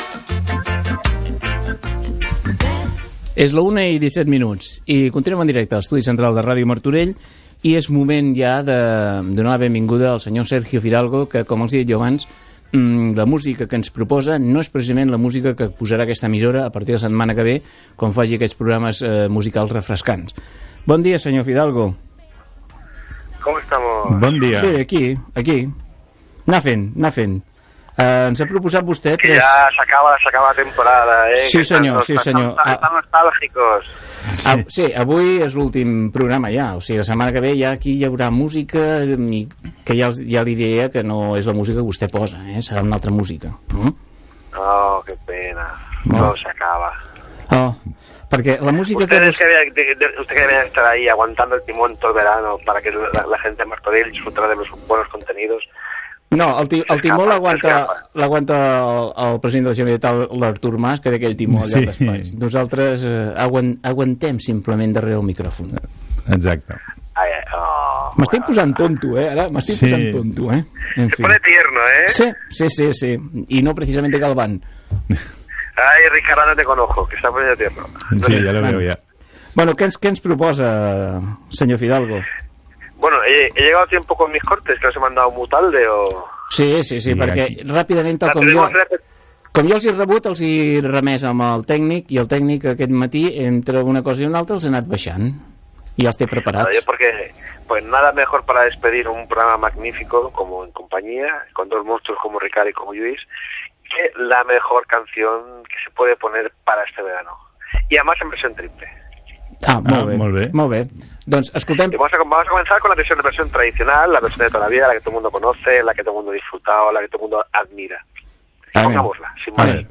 És la una i disset minuts i continuem en directe a l'estudi central de Ràdio Martorell i és moment ja de donar la benvinguda al senyor Sergio Fidalgo, que, com els he dit jo abans, mm, la música que ens proposa no és precisament la música que posarà aquesta emissora a partir de la setmana que ve, quan faci aquests programes eh, musicals refrescants. Bon dia, senyor Fidalgo. ¿Cómo estamos? Bon dia. Bé, aquí, aquí. Anar fent, anar fent. Eh, ens ha proposat vostè Que tres... ya se acaba, se acaba la temporada, ¿eh? Sí, Que están senyor, los- sí, están- senyor. Están, están nostálgicos. Ah, sí, avui és l'últim programa ja, o sigui, la setmana que ve ja aquí hi haurà música i que ja, els- ja li diré que no és la música que vostè posa, eh? Serà una altra música. Mm? Oh, qué pena. No. Todo se acaba. Oh, perquè la música que... Ustedes que debían- de- de- usted que deben estar ahí aguantando el timón todo el verano para que la, la gente de Martorell disfrutara de los buenos contenidos. No, el, ti, el timó l'aguanta l'aguanta el, el president de la Generalitat, l'Artur Mas, que té aquell timó allà Sí. despatx. Nosaltres eh, aguant, aguantem simplement darrere el micròfon. Exacte. Ay, ay, oh, M'estic posant tonto, eh? Ara m'estic Sí. posant tonto, eh? En se fi. pone tierno, ¿eh? Sí, sí, sí, sí. I no precisamente Galván. Ay, Ricardo, no te conozco, que está poniendo tierno. Sí, ja lo veo, ja. Bueno, què ens, què ens proposa, senyor Fidalgo? Bueno, he, he llegado a tiempo con mis cortes, que os he mandado muy tarde o... Sí, sí, sí, I perquè aquí- ràpidament, tal La com jo, tenemos repet- com jo els he rebut, els he remès amb el tècnic, i el tècnic aquest matí, entre una cosa i una altra, els ha anat baixant. I ja els té Nada, preparats. yo porque, pues nada mejor para despedir un programa magnífico como En Compañía, con dos monstruos como Ricardo y como Luis, que la mejor canción que se puede poner para este verano. Y además en versión triple. Ah, molt Ah, bé. molt bé. Molt bé. Doncs escoltem... Y vamos a, vamos a comenzar con la versión, versión tradicional, la versión de toda la vida, la que todo el mundo conoce, la que todo el mundo ha disfrutado, la que todo el mundo admira. A ver. Pongámosla, sin A más. ver.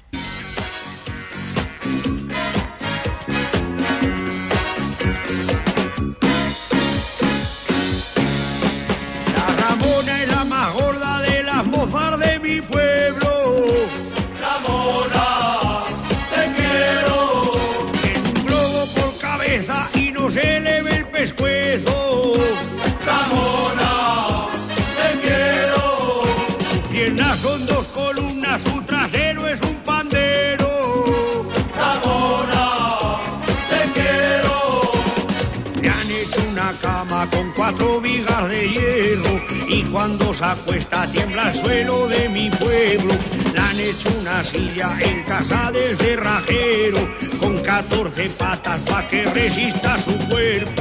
La Ramona es la más gorda de las mozas de mi pueblo. Ramona, te quiero. Tiene un globo por cabeza y no se le ve el pescuezo. Ramona, te quiero. Sus piernas son dos columnas, su trasero es un pandero. Ramona, te quiero. Le han hecho una cama con cuatro vigas de hierro y cuando se acuesta tiembla el suelo de mi pueblo. Le han hecho una silla en casa del cerrajero con catorce patas para que resista su cuerpo.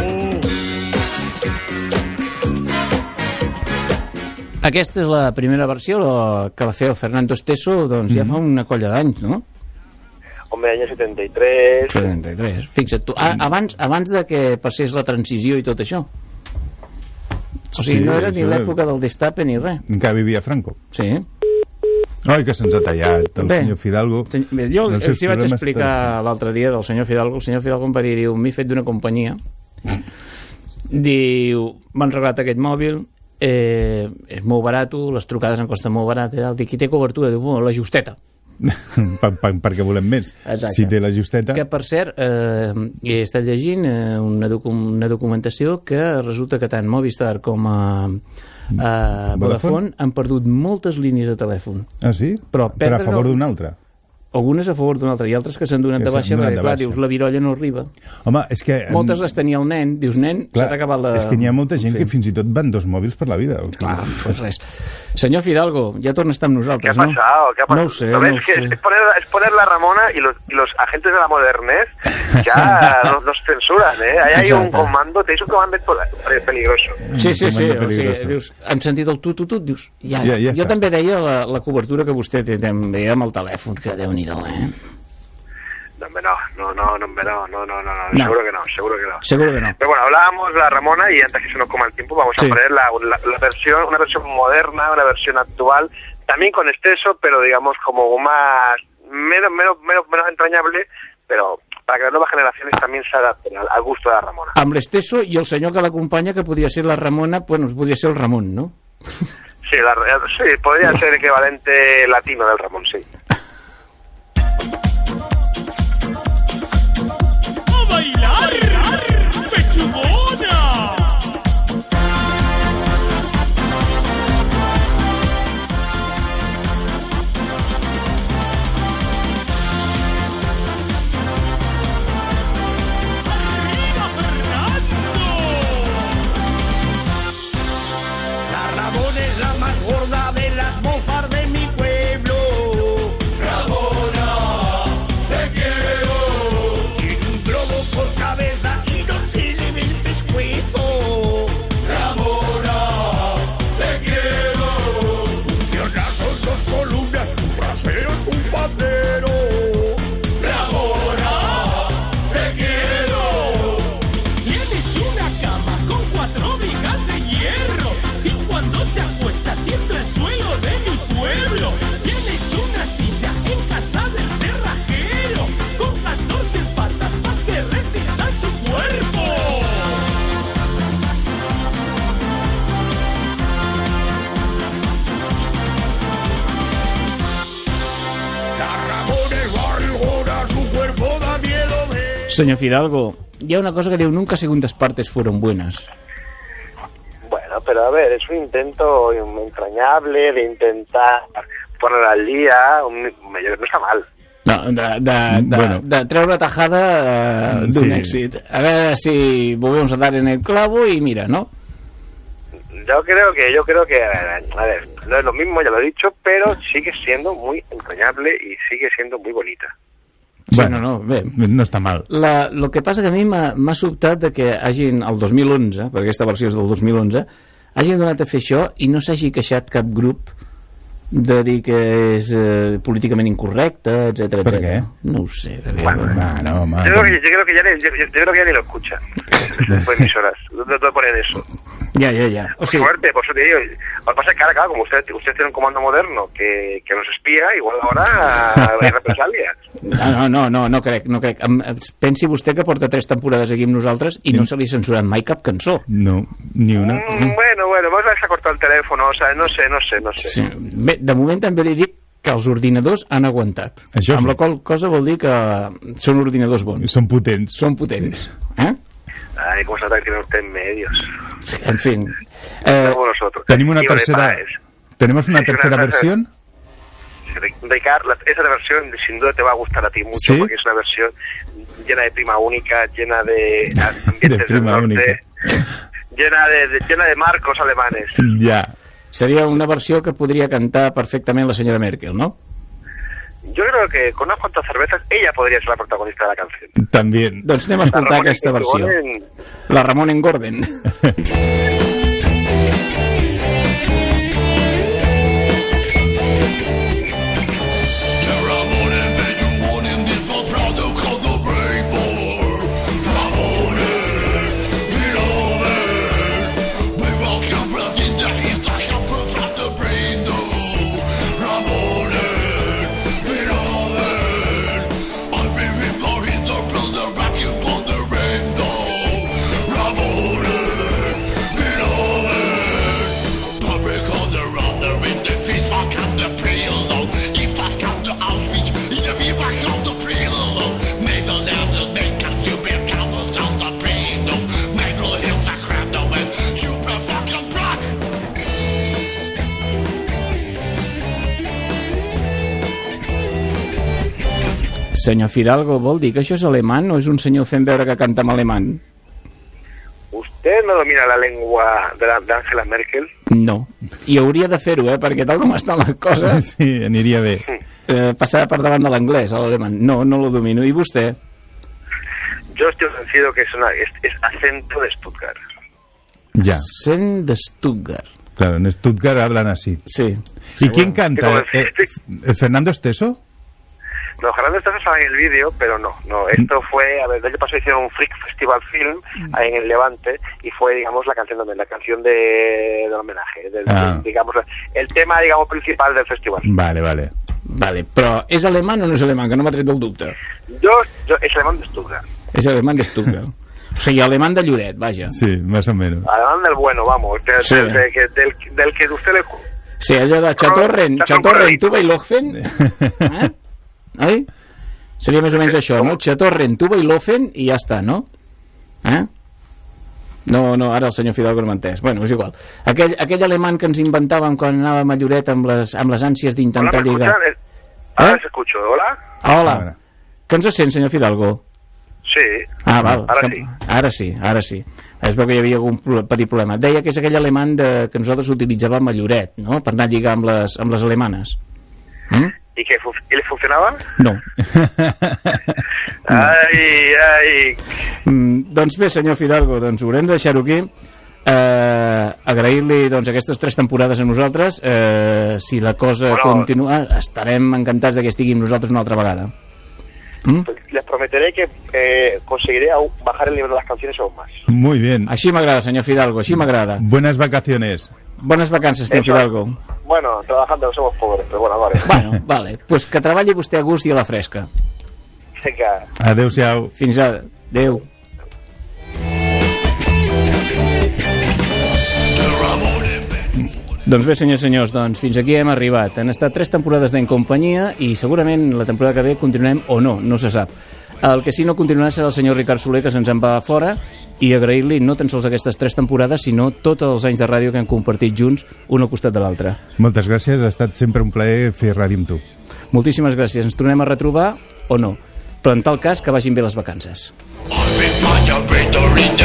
Aquesta és la primera versió, la que va fer el Fernando Esteso, doncs ja fa una colla d'anys, no? Hombre, año setenta y tres. setanta-tres, fixa't tu. Ah, abans, abans de que passés la transició i tot això. O sigui, Sí, no era ni això- l'època del destape ni res. Encara vivia Franco. Sí. Ai, que se'ns ha tallat el Bé, senyor Fidalgo. Bé, jo Els els seus hi vaig problemes explicar l'altre dia del senyor Fidalgo. El senyor Fidalgo em va dir, diu, m'he fet d'una companyia. Diu, m'han regalat aquest mòbil, eh, és molt barat, les trucades em costen molt barat, eh? Dic, qui té cobertura? Diu, bueno, la justeta. per, per, perquè volem més. Exacte. Si té la justeta... Que, per cert, eh, he estat llegint eh, una, docu una documentació que resulta que tant Movistar com a, a Vodafone han perdut moltes línies de telèfon. Ah, sí? Però, Però a favor d'un altre. Algunes a favor d'una altra i altres que s'han donat Que de s'han baixa donat perquè, de clar, baixa. dius, la virolla no arriba. Home, és que... Moltes les tenia el nen, dius, nen, s'ha acabat la... És que n'hi ha molta gent En fi. que fins i tot van dos mòbils per la vida. Clar, pues res. Senyor Fidalgo, ja torna a estar amb ¿Qué ha nosaltres, no? pasado? ¿Qué ha pasado? No ho sé, ¿No no ves ho que sé. es, poner, es poner la Ramona y los, y los agentes de la modernez ya nos, nos censuran, ¿eh? Ahí hay un Exacte. comando, tenéis un comando pe- peligroso. Sí, sí, sí, Comando o sigui, peligroso. dius, hem sentit el tu, tu, tu, dius, ja, Ja- ja jo està. també deia la, la cobertura que vostè té també amb el telèfon, que Déu-n'hi-do, eh? No, hombre, no, no, no, no, hombre, no, no, no, no, no, No. seguro que no, seguro que no. Seguro que no. Pero bueno, hablábamos de la Ramona y antes que se nos coma el tiempo vamos Sí. a poner la, la, la versión, una versión moderna, una versión actual, también con exceso, pero digamos como más, menos, menos, menos, menos entrañable, pero para que las nuevas generaciones también se adapten al, al gusto de la Ramona. Amb l'Esteso i el senyor que l'acompanya, que podria ser la Ramona, bueno, podria ser el Ramon, no? Sí, la, sí, podría ser equivalente latino del Ramón, sí. ¡A bailar! ¡Pechugona! La Ramona es la más gorda de las mozas de mi pueblo. Ramona, te quiero. Tiene un globo por cabeza y no se le ve el pescuezo. Ramona, te quiero. Sus piernas son dos columnas, su trasero es un pandero. Ramona, te quiero. Tiene una cama con cuatro vigas de hierro y cuando se acuesta tiembla el suelo de mi pueblo. Tiene una silla en casa del cerrajero con catorce patas para que resista su cuerpo. Señor Fidalgo, hi ha una cosa que diu, nunca segundas partes fueron buenas. Bueno, pero a ver, es un intento entrañable de intentar poner al día, un, no está mal. No, de, de, de, bueno. de treure tajada uh, d'un sí. èxit. A ver si volvemos a dar en el clavo y mira, ¿no? Yo creo que, yo creo que, a ver, no es lo mismo, ya lo he dicho, pero sigue siendo muy entrañable y sigue siendo muy bonita. Bueno, sí, no, no, bé. no està mal. La, el que passa que a mi m'ha sobtat de que hagin, el dos mil onze, perquè aquesta versió és del dos mil onze, hagin donat a fer això i no s'hagi queixat cap grup de dir que és eh, políticament incorrecte, etcètera, ¿Per etcètera. qué? No ho sé. Bueno, no, no, home. Yo creo que, yo creo que ya ni, yo, yo creo que ya ni lo escuchan. Después de emisoras. No te ponen eso. Ya, ya, ya. O sea, fuerte, por eso te digo. Lo que pasa es que ahora, claro, como usted, usted tiene un comando moderno que, que nos espía, igual ahora hay represalias. No, no, no, no crec, no crec. Pensi vostè que porta tres temporades aquí amb nosaltres i no se li ha censurat mai cap cançó. No, ni una. Mm, bueno, bueno, vos vais a cortar el teléfono, o sea, no sé, no sé, no sé. Sí. Bé, de moment també li dic que els ordinadors han aguantat. Això amb sí. la qual cosa vol dir que són ordinadors bons. Són potents. Són potents. Eh? Ay, cómo se nota que tiene usted medios. En fin. Eh, nosotros. Tenim una tercera... ¿Tenemos una tercera una versión? Ricard, esa versión sin duda te va a gustar a ti mucho, ¿sí? Porque es una versión llena de prima única, llena de ambientes de prima del norte, única. llena de, de, llena de marcos alemanes. Ja. Seria una versió que podria cantar perfectament la senyora Merkel, ¿no? Yo creo que con unas cuantas cervezas ella podría ser la protagonista de la canción. También. Doncs anem a escoltar aquesta versió. La Ramón Engorden. Senyor Fidalgo, vol dir que això és alemany o és un senyor fent veure que canta en alemany? ¿Usted no domina la lengua de, la, de Angela Merkel? No, i hauria de fer-ho, eh? Perquè tal com estan les coses... Sí, aniria bé. Eh, passar per davant de l'anglès, a l'alemany. No, no lo domino. I vostè? Yo estoy convencido que es, una, es, es acento de Stuttgart. Ya. Acento de Stuttgart. Claro, en Stuttgart hablan así. Sí. ¿Y quién canta? ¿Eh, eh, ¿Fernando Esteso? No, Fernando Esteso estaba en el vídeo, pero no, no, esto fue, a ver, el año pasado hicieron un Freak Festival Film ahí en el Levante y fue, digamos, la canción de, la canción de, del homenaje, del, ah. digamos, el tema, digamos, principal del festival. Vale, vale. Vale, però és alemany o no és alemany? Que no m'ha tret el dubte. Jo, jo és alemany de Stuttgart. És alemany de Stuttgart. O sigui, alemany de Lloret, vaja. Sí, más o menos. Alemán del bueno, vamos, del, sí. del, del, del, del que usted le... Sí, allò de Chatorren, Chatorren, Tuba i Lochen, eh? Oi? Seria més o menys això, no? Chatorren, Tuba i Lochen i ja està, no? Eh? No, no, ara el senyor Fidalgo no m'ha entès. Bueno, és igual. Aquell, aquell alemany que ens inventàvem quan anàvem a Lloret amb les, amb les ànsies d'intentar lligar... Hola, ara eh? s'escucho, hola? Hola. Que ens sent, senyor Fidalgo? Sí. Ah, val. Ara que, sí. Ara sí, ara sí. És perquè hi havia algun petit problema. Deia que és aquell alemany de, que nosaltres utilitzàvem a Lloret, no?, per anar a lligar amb les, amb les alemanes. Mm? ¿Y que y le funcionaba? No. ai, ai. Mm, doncs bé, senyor Fidalgo, doncs haurem de deixar-ho aquí. Eh, agrair-li doncs, aquestes tres temporades a nosaltres. Eh, si la cosa bueno, continua, estarem encantats de que estigui amb nosaltres una altra vegada. ¿Mm? Les prometeré que eh, conseguiré bajar el nivel de las canciones aún más. Muy bien. Així m'agrada, senyor Fidalgo, així m'agrada. Buenas vacaciones. Buenas vacances, senyor Fidalgo. Bueno, trabajando somos pobres, pero bueno, vale. Bueno, vale. Pues que treballi vostè a gust i a la fresca. Vinga. Adéu-siau. Fins ara. Adéu. Doncs bé, senyors i senyors, doncs fins aquí hem arribat. Han estat tres temporades d'En Companyia i segurament la temporada que ve continuem o no, no se sap. El que sí no continuarà serà el senyor Ricard Soler, que se'ns en va fora, i agrair-li no tan sols aquestes tres temporades, sinó tots els anys de ràdio que hem compartit junts, un al costat de l'altre. Moltes gràcies, ha estat sempre un plaer fer ràdio amb tu. Moltíssimes gràcies. Ens tornem a retrobar o no? Però en tal cas, que vagin bé les vacances. I've been find a victory.